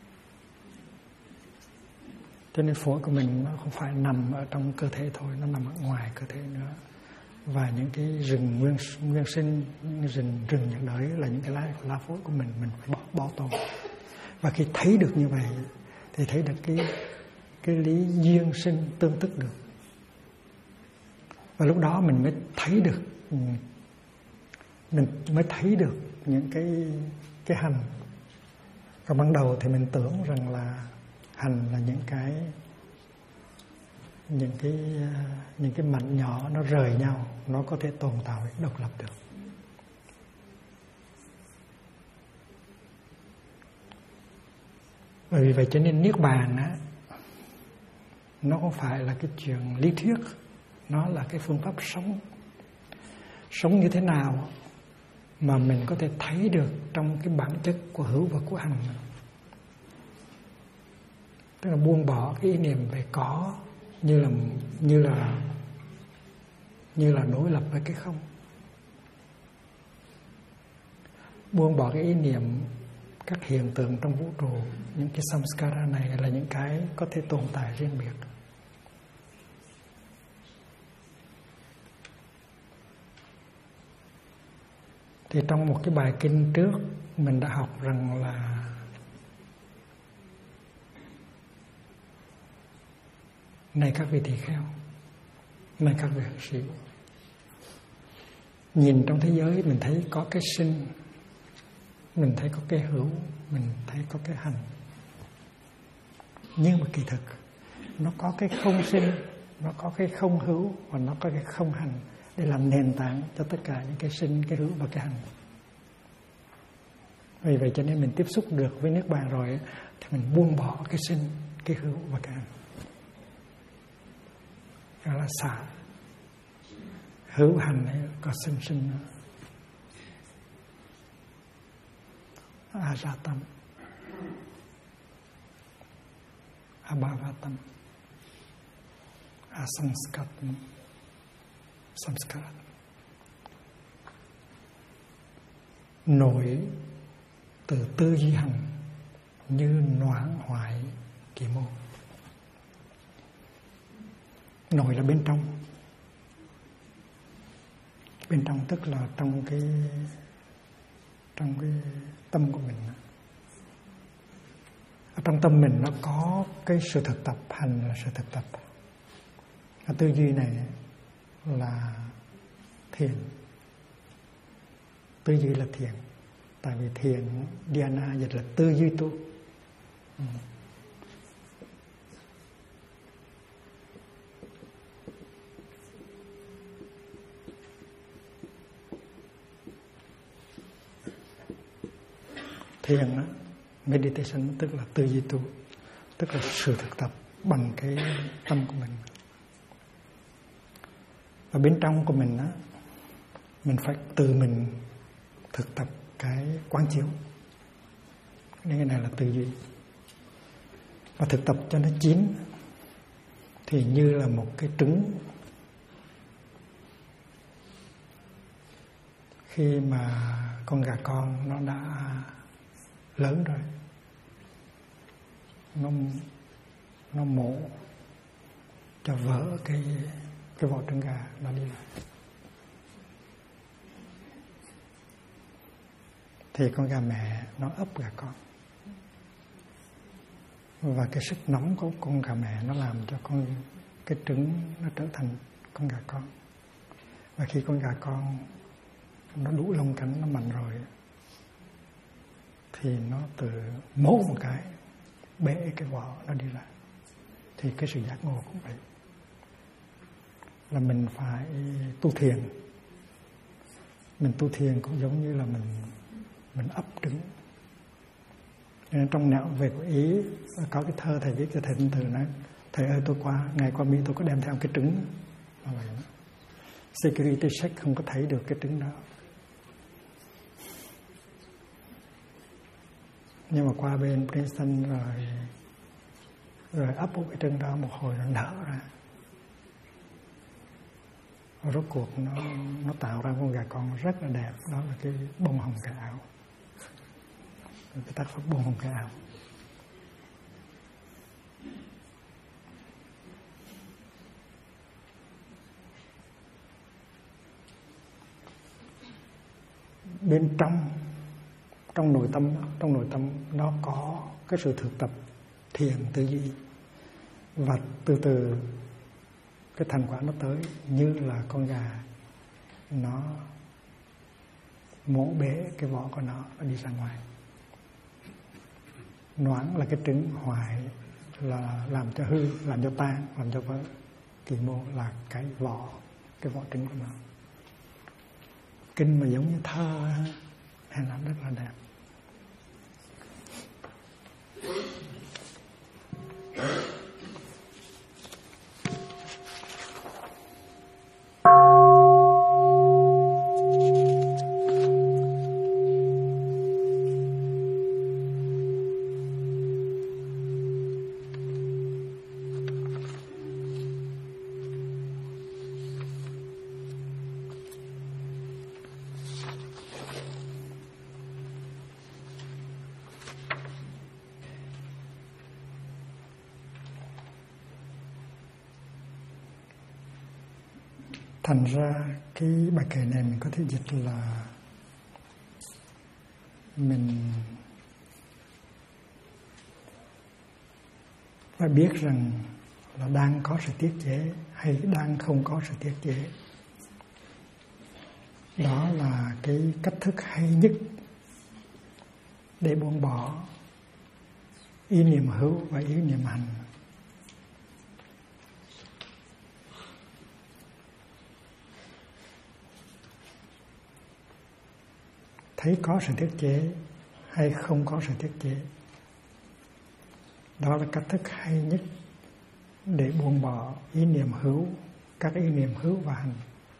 Cho nên phổi của mình nó không phải nằm ở trong cơ thể thôi, nó nằm ở ngoài cơ thể nữa. Và những cái rừng nguyên sinh, rừng nhiệt đới là những cái lá phổi của mình phải bảo tồn. Và khi thấy được như vậy thì thấy được cái lý duyên sinh tương tức được. Và lúc đó mình mới thấy được những cái cái hành. Còn ban đầu thì mình tưởng rằng là hành là những cái mảnh nhỏ nó rời nhau, nó có thể tồn tại độc lập được. Bởi vì vậy cho nên Niết Bàn á, nó không phải là cái chuyện lý thuyết, nó là cái phương pháp sống. Sống như thế nào mà mình có thể thấy được trong cái bản chất của hữu và của hành. Tức là buông bỏ cái ý niệm về có như là đối lập với cái không. Buông bỏ cái ý niệm các hiện tượng trong vũ trụ, những cái samskara này là những cái có thể tồn tại riêng biệt. Thì trong một cái bài kinh trước mình đã học rằng là này các vị tỳ kheo, này các vị hữu sĩ, nhìn trong thế giới mình thấy có cái sinh, mình thấy có cái hữu, mình thấy có cái hành. Nhưng mà kỳ thực nó có cái không sinh, nó có cái không hữu và nó có cái không hành để làm nền tảng cho tất cả những cái sinh, cái hữu và cái hành. Vì vậy cho nên mình tiếp xúc được với Niết Bàn rồi thì mình buông bỏ cái sinh, cái hữu và cái hành. Đó là xả. Hữu hành ấy có sinh nữa. Ajatam, Abhavatam, Asamskatam, Samskarat. Nổi từ tư duy hành như noãn hoại kỳ môn. Nổi là bên trong. Bên trong tức là trong cái tâm của mình. Ở trong tâm mình nó có cái sự thực tập, hành là sự thực tập. Cái tư duy này là thiền. Tư duy là thiền. Tại vì thiền, dhyana dịch là tư duy tu. Thiền đó, meditation tức là tư duy tu, tức là sự thực tập bằng cái tâm của mình. Và bên trong của mình á, mình phải tự mình thực tập cái quán chiếu. Nên cái này là tư duy. Và thực tập cho nó chín thì như là một cái trứng. Khi mà con gà con nó đã lớn rồi, nó mổ cho vỡ cái vỏ trứng gà nó đi lại, thì con gà mẹ nó ấp gà con, và cái sức nóng của con gà mẹ nó làm cho cái trứng nó trở thành con gà con. Và khi con gà con nó đủ lông cánh, nó mạnh rồi thì nó từ mổ một cái bể cái vỏ nó đi lại. Thì cái sự giác ngộ cũng vậy, là mình phải tu thiền. Mình tu thiền cũng giống như là mình ấp trứng. Nên trong Nẻo về của Ý có cái thơ thầy viết cho thầy Tinh Từ nói: thầy ơi, ngày qua Mỹ tôi có đem theo cái trứng. Security check không có thấy được cái trứng đó. Nhưng mà qua bên Princeton rồi ấp cái trứng đó một hồi nó nở ra. Rốt cuộc nó tạo ra con gà con rất là đẹp. Đó là cái bông hồng cà ảo, cái tác phẩm bông hồng cà ảo. Bên trong nội tâm nó có cái sự thực tập thiền tư duy, và từ từ cái thành quả nó tới như là con gà nó mổ bể cái vỏ của nó đi ra ngoài. Noãn là cái trứng, hoại là làm cho hư, làm cho tan, làm cho vỡ. Kỳ mô là cái vỏ trứng của nó. Kinh mà giống như thơ, hay làm rất là đẹp. Thành ra cái bài kệ này mình có thể dịch là mình phải biết rằng là đang có sự tiết chế hay đang không có sự tiết chế. Đó là cái cách thức hay nhất để buông bỏ ý niệm hữu và ý niệm hành. Thấy có sự tiết chế hay không có sự tiết chế, đó là cách thức hay nhất để buông bỏ ý niệm hữu, các ý niệm hữu và hành.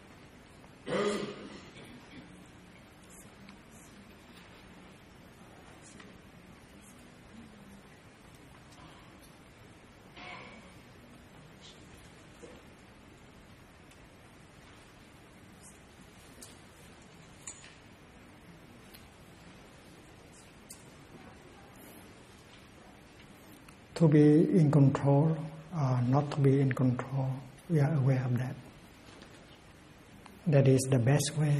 To be in control or not to be in control, we are aware of that. That is the best way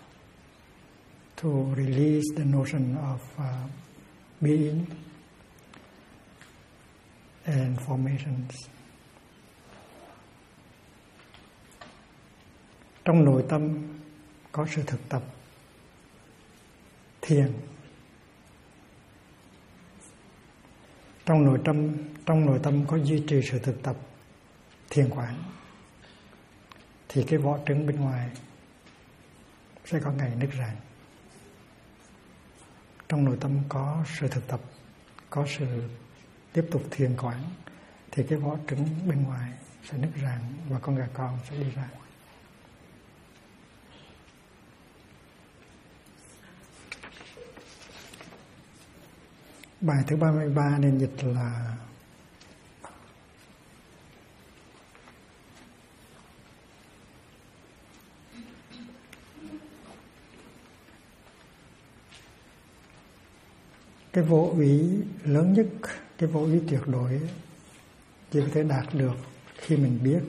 to release the notion of being and formations. Trong nội tâm có sự thực tập thiền. Trong nội tâm có duy trì sự thực tập thiền quán, thì cái vỏ trứng bên ngoài sẽ có ngày nứt rạn. Trong nội tâm có sự thực tập, có sự tiếp tục thiền quán, thì cái vỏ trứng bên ngoài sẽ nứt rạn và con gà con sẽ đi ra. Bài thứ 33 nên dịch là cái vô úy lớn nhất, cái vô úy tuyệt đối chỉ có thể đạt được khi mình biết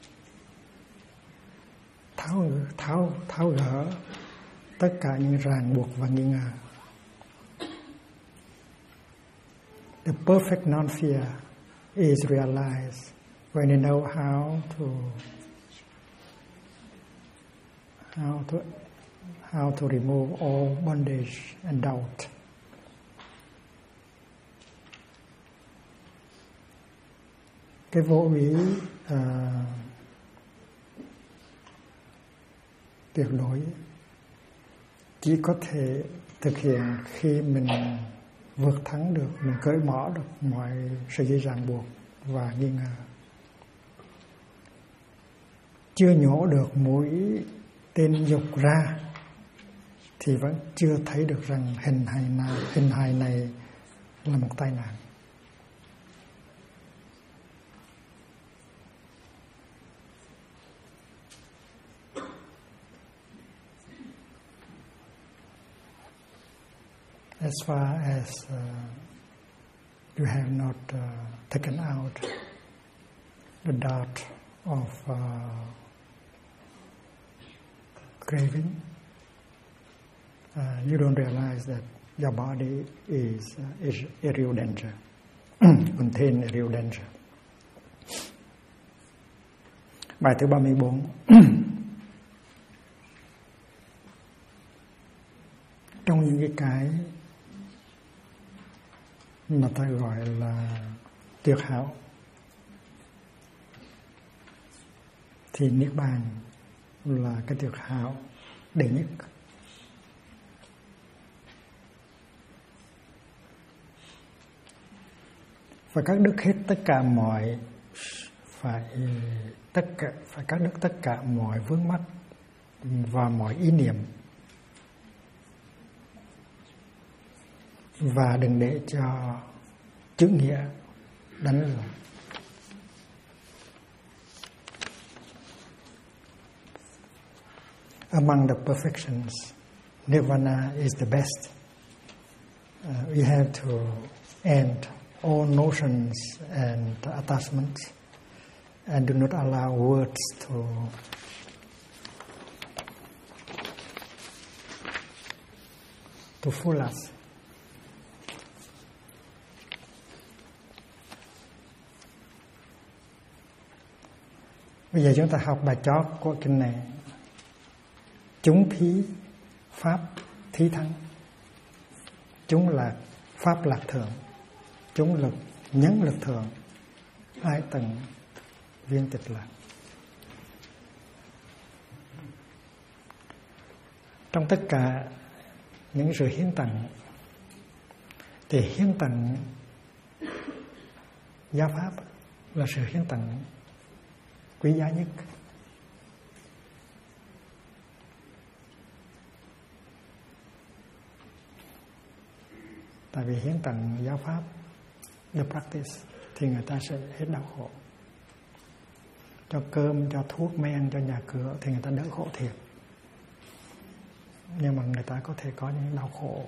tháo gỡ tất cả những ràng buộc và nghi ngờ. The perfect non-fear is realized when you know how to remove all bondage and doubt. Cái vô úy tuyệt đối chỉ có thể thực hiện khi mình vượt thắng được, mình cởi bỏ được mọi sợi dây ràng buộc và nghi ngờ. Chưa nhổ được mũi tên dục ra thì vẫn chưa thấy được rằng hình hài này là một tai nạn. As far as you have not taken out the dart of craving, you don't realize that your body is a real danger, contain a real danger. Bài thứ 34. Trong những cái mà ta gọi là tuyệt hảo, thì niết bàn là cái tuyệt hảo đệ nhất. Và các đức hết tất cả mọi phải cắt đứt tất cả mọi vướng mắc và mọi ý niệm, và đừng để cho chữ nghĩa đánh lừa. Among the perfections, Nirvana is the best. We have to end all notions and attachments, and do not allow words to fool us. Bây giờ chúng ta học bài chót của kinh này. Chúng thí pháp thí thắng. Chúng là pháp lạc thượng, chúng lực nhấn lực thượng, ái tận viên tịch lạc. Trong tất cả những sự hiến tặng thì hiến tặng giáo pháp là sự hiến tặng quý giá nhất. Tại vì hiến tặng giáo pháp, the practice, thì người ta sẽ hết đau khổ. Cho cơm, cho thuốc men, cho nhà cửa thì người ta đỡ khổ thiệt. Nhưng mà người ta có thể có những đau khổ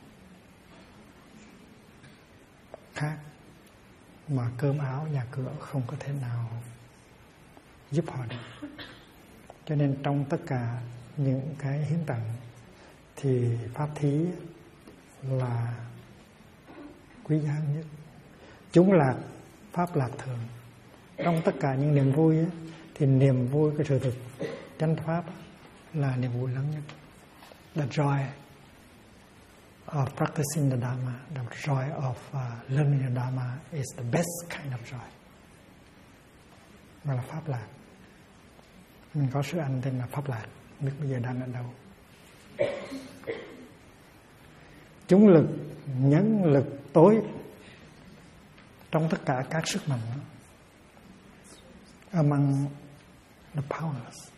khác mà cơm áo, nhà cửa không có thể nào giúp họ được. Cho nên trong tất cả những cái hiến tặng thì pháp thí là quý giá nhất. Chúng là pháp lạc thường. Trong tất cả những niềm vui ấy, thì niềm vui cái sự thực chánh pháp là niềm vui lớn nhất. The joy of practicing the Dharma, the joy of learning the Dharma is the best kind of joy. Đó là pháp lạc. Mình có sư anh tên là Pháp Lạc, biết bây giờ đang ở đâu. Chúng lực nhấn lực tối trong tất cả các sức mạnh. Among the powers,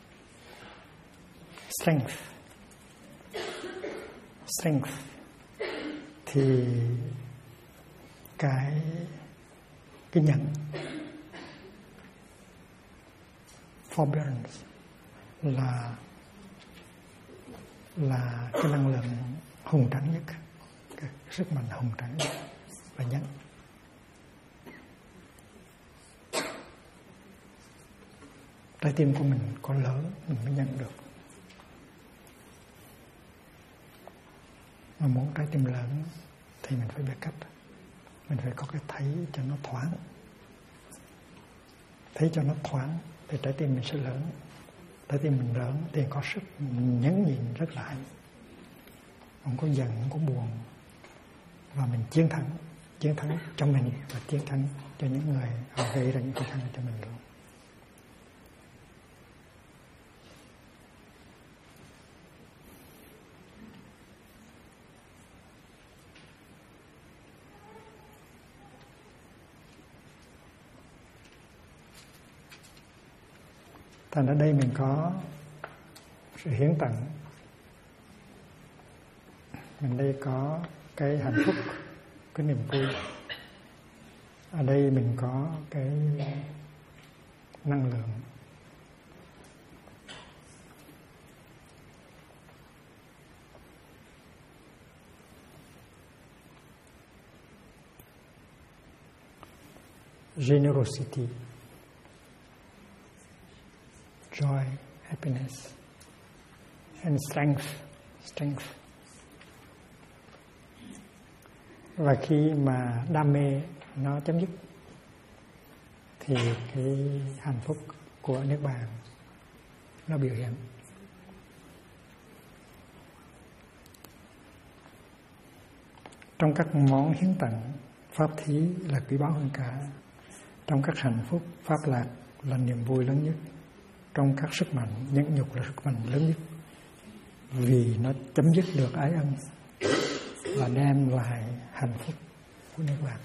strength thì cái nhận, forbearance là cái năng lượng hùng tráng nhất, cái sức mạnh hùng tráng nhất là nhẫn. Trái tim của mình có lớn mình mới nhận được. Mà muốn trái tim lớn thì mình phải biết cách. Mình phải có cái thấy cho nó thoáng. Thấy cho nó thoáng thì trái tim mình sẽ lớn. Trái tim mình lớn thì có sức nhấn nhịn rất là hay. Không có giận, không có buồn. Và mình chiến thắng cho mình và chiến thắng cho những người họ gây ra những khó khăn cho mình luôn. Thành ở đây mình có sự hiến tặng, mình đây có cái hạnh phúc, cái niềm vui. Ở đây mình có cái năng lượng. Generosity, joy, happiness, and strength. Và khi mà đam mê nó chấm dứt thì cái hạnh phúc của Niết Bàn nó biểu hiện. Trong các món hiến tặng pháp thí là quý báu hơn cả. Trong các hạnh phúc, pháp lạc là niềm vui lớn nhất. Trong các sức mạnh, nhẫn nhục là sức mạnh lớn nhất. Vì nó chấm dứt được ái ân và đem lại hạnh phúc của niết bàn.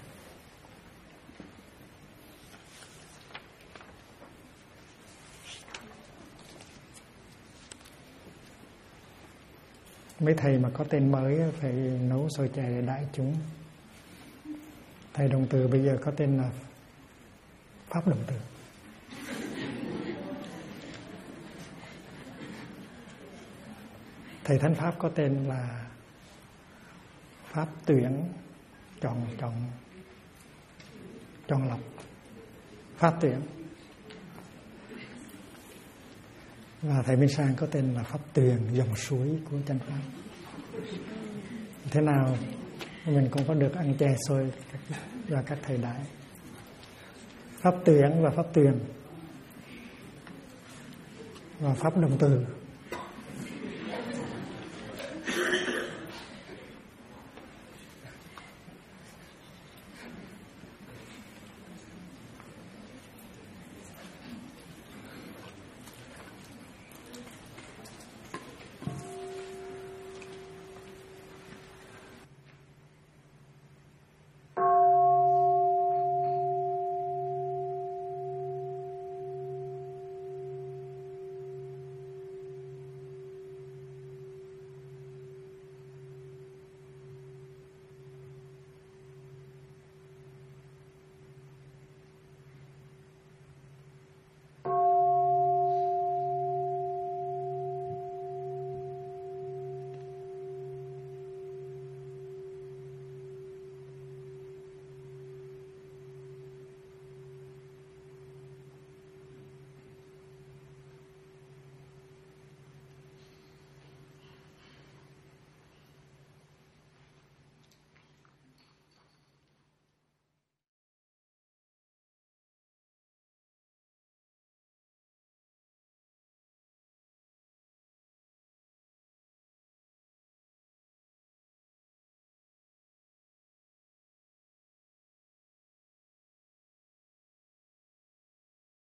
Mấy thầy mà có tên mới phải nấu xôi chè để đại chúng. Thầy Đồng Từ bây giờ có tên là Pháp Đồng Từ. Thầy Thánh Pháp có tên là Pháp Tuyển, chọn lọc, Pháp Tuyển. Và thầy Minh Sang có tên là Pháp Tuyền, dòng suối của chánh pháp. Thế nào mình cũng có được ăn chè xôi và các thầy đại. Pháp Tuyển và Pháp Tuyền và Pháp Đồng Từ